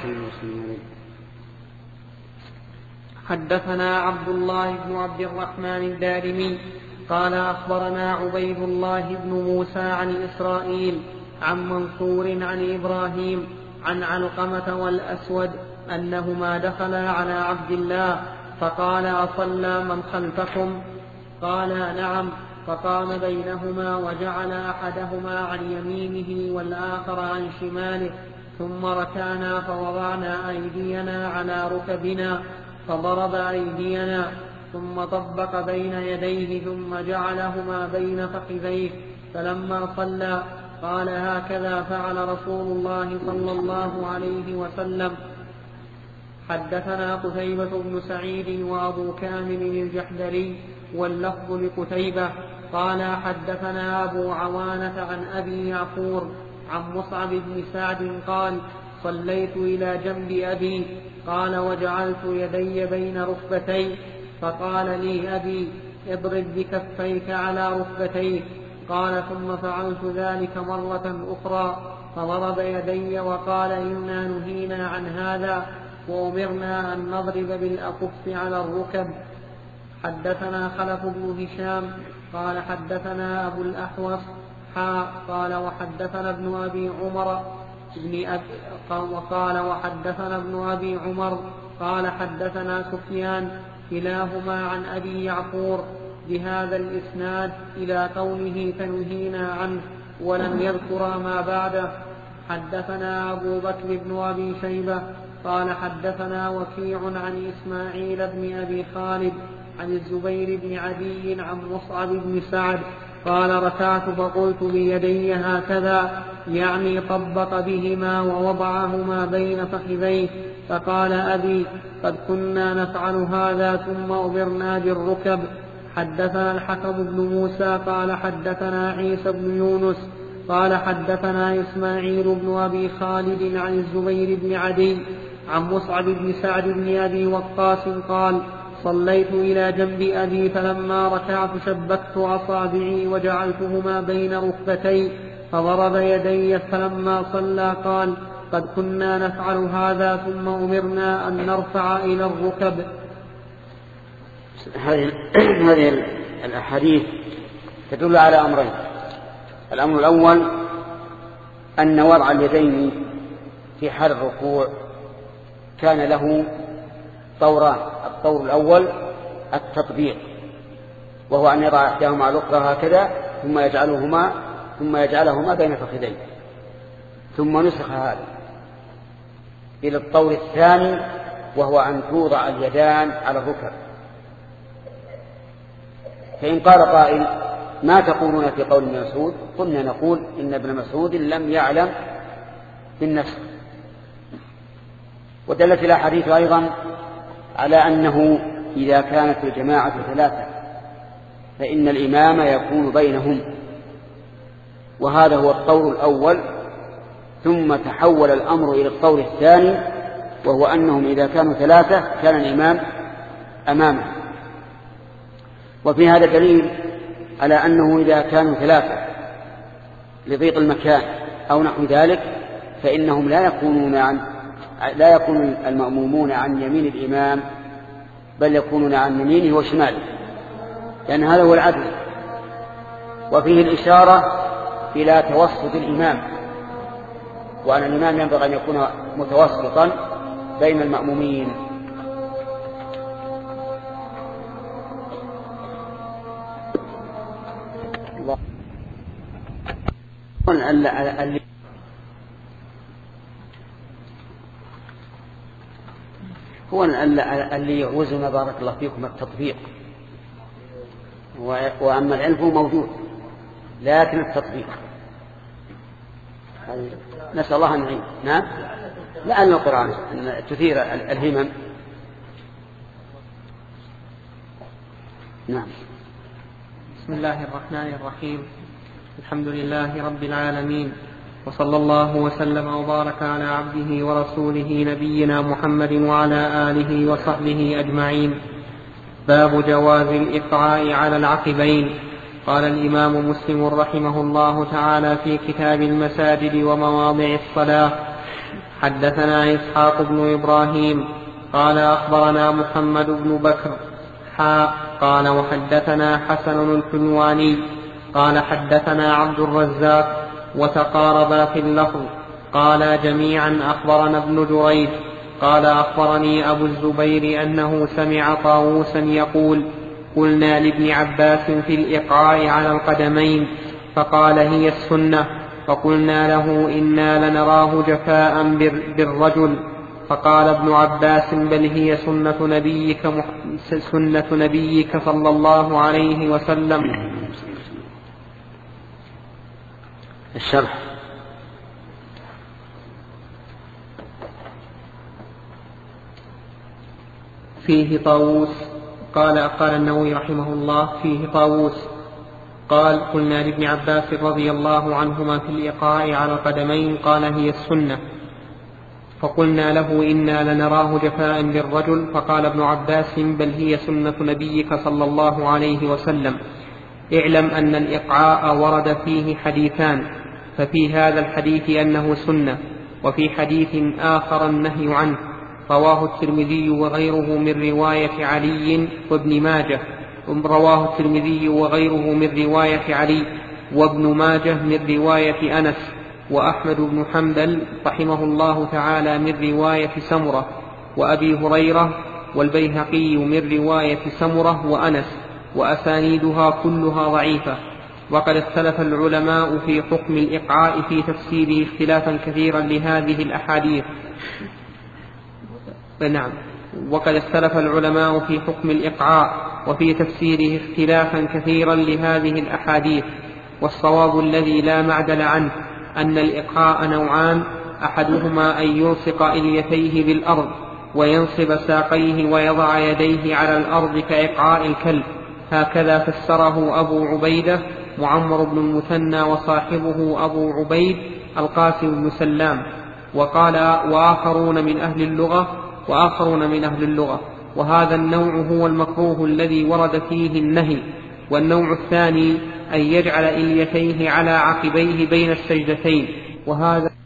حدثنا عبد الله بن عبد الرحمن الدارمي قال أخبرنا عبيد الله بن موسى عن إسرائيل عن منصور عن إبراهيم عن علقمة والأسود أنهما دخلا على عبد الله فقال أصلى من خلفكم؟ قال نعم، فقام بينهما وجعل أحدهما عن يمينه والآخر عن شماله، ثم ركعنا فوضعنا أيدينا على ركبنا فضرب أيدينا ثم طبق بين يديه ثم جعلهما بين فخذيه، فلما صلى قال هكذا فعل رسول الله صلى الله عليه وسلم. حدثنا قتيبة بن سعيد وأبو كامل الجحدري واللفظ لقتيبة قال حدثنا أبو عوانة عن أبي يعقور عن مصعب بن سعد قال صليت إلى جنب أبي قال وجعلت يدي بين ركبتي فقال لي أبي اضرب بكفيك على ركبتيك قال ثم فعلت ذلك مرة أخرى فضرب يدي وقال إنا نهينا عن هذا وأمرنا أن نضرب بالأكف على الركب. حدثنا خلف بن هشام قال حدثنا أبو الأحوص حا قال وحدثنا ابن أبي عمر ابن أبي وقال وحدثنا ابن أبي عمر قال حدثنا سفيان كلاهما عن أبي يعقور بهذا الإسناد إلى قوله فنهينا عنه ولم يذكر ما بعده. حدثنا أبو بكر بن أبي شيبة قال حدثنا وكيع عن إسماعيل بن أبي خالد عن الزبير بن عدي عن مصعب بن سعد قال ركعت فقلت بيدي هكذا يعني طبق بهما ووضعهما بين فخذيه فقال أبي قد كنا نفعل هذا ثم أمرنا بالركب. حدثنا الحكم بن موسى قال حدثنا عيسى بن يونس قال حدثنا إسماعيل بن أبي خالد عن الزبير بن عدي عن مصعب بن سعد بن أبي وقاص قال صليت إلى جنب أبي فلما ركعت شبكت أصابعي وجعلتهما بين ركبتي فضرب يدي فلما صلى قال قد كنا نفعل هذا ثم أمرنا أن نرفع إلى الركب. هذه الأحاديث تدل على أمرين. الأمر الأول أن وضع اليدين في حال الركوع كان له طوران. الطور الأول التطبيق وهو أن يضع إحداهما على الأخرى هكذا ثم يجعلهما ثم يجعلهما بين فخذيه ثم نسخ هذا إلى الطور الثاني وهو أن توضع اليدان على الركب. فإن قال قائل ما تقولون في قول ابن مسعود قلنا نقول إن ابن مسعود لم يعلم بالنسخ. ودلت الأحاديث أيضا على أنه إذا كانت الجماعة ثلاثة فإن الإمام يكون بينهم وهذا هو الطور الأول. ثم تحول الأمر إلى الطور الثاني وهو أنهم إذا كانوا ثلاثة كان الإمام أمامه. وفي هذا دليل على أنه إذا كانوا ثلاثة لضيق المكان أو نحو ذلك فإنهم لا يكونون عن لا يكون المأمومون عن يمين الإمام بل يكونون عن يمينه وشماله لأن هذا هو العدل. وفيه الإشارة إلى توسط الإمام وأن الإمام ينبغي أن يكون متوسطا بين المأمومين. هو اللي يعوزنا بارك الله فيكم التطبيق وأما العلم هو موجود لكن التطبيق نسأل الله أن نعين. نعم لأن القرآن أن تثير الهمم. نعم. بسم الله الرحمن الرحيم. الحمد لله رب العالمين وصلى الله وسلم وبارك على عبده ورسوله نبينا محمد وعلى آله وصحبه أجمعين. باب جواز الإقعاء على العقبين. قال الإمام مسلم رحمه الله تعالى في كتاب المساجد ومواضع الصلاة حدثنا إسحاق بن إبراهيم قال أخبرنا محمد بن بكر حا قال وحدثنا حسن الحلواني قال حدثنا عبد الرزاق وتقاربا في اللفظ قال جميعا أخبرنا ابن جريج قال أخبرني أبو الزبير أنه سمع طاووسا يقول قلنا لابن عباس في الإقعاء على القدمين فقال هي السنة فقلنا له إنا لنراه جفاء بالرجل فقال ابن عباس بل هي سنة نبيك, مح... سنة نبيك صلى الله عليه وسلم. الشرح. فيه طاووس قال قال النووي رحمه الله فيه طاووس قال قلنا لابن عباس رضي الله عنهما في الإيقاع على القدمين قال هي السنة. فقلنا له إنا لنراه جفاء للرجل، فقال ابن عباس بل هي سنة نبيك صلى الله عليه وسلم. اعلم أن الإقعاء ورد فيه حديثان، ففي هذا الحديث أنه سنة، وفي حديث آخر النهي عنه، رواه الترمذي وغيره من رواية علي وابن ماجه رواه الترمذي وغيره من رواية علي وابن ماجه من رواية أنس، وأحمد بن حنبل رحمه الله تعالى من رواية سمرة وأبي هريرة، والبيهقي من رواية سمرة وأنس، وأسانيدها كلها ضعيفة. وقد اختلف العلماء في حكم الإقعاء في تفسيره اختلافا كثيرا لهذه الأحاديث. نعم وقد اختلف العلماء في حكم الإقعاء وفي تفسيره اختلافا كثيرا لهذه الأحاديث، والصواب الذي لا معدل عنه أن الإقعاء نوعان، أحدهما أن يلصق إليتيه بالأرض وينصب ساقيه ويضع يديه على الأرض كإقعاء الكلب، هكذا فسره أبو عبيدة معمر بن المثنى وصاحبه أبو عبيد القاسم بن سلام، وقال وآخرون من أهل اللغة وآخرون من أهل اللغة وهذا النوع هو المكروه الذي ورد فيه النهي. والنوع الثاني أن يجعل إليتيه على عقبيه بين السجدتين، وهذا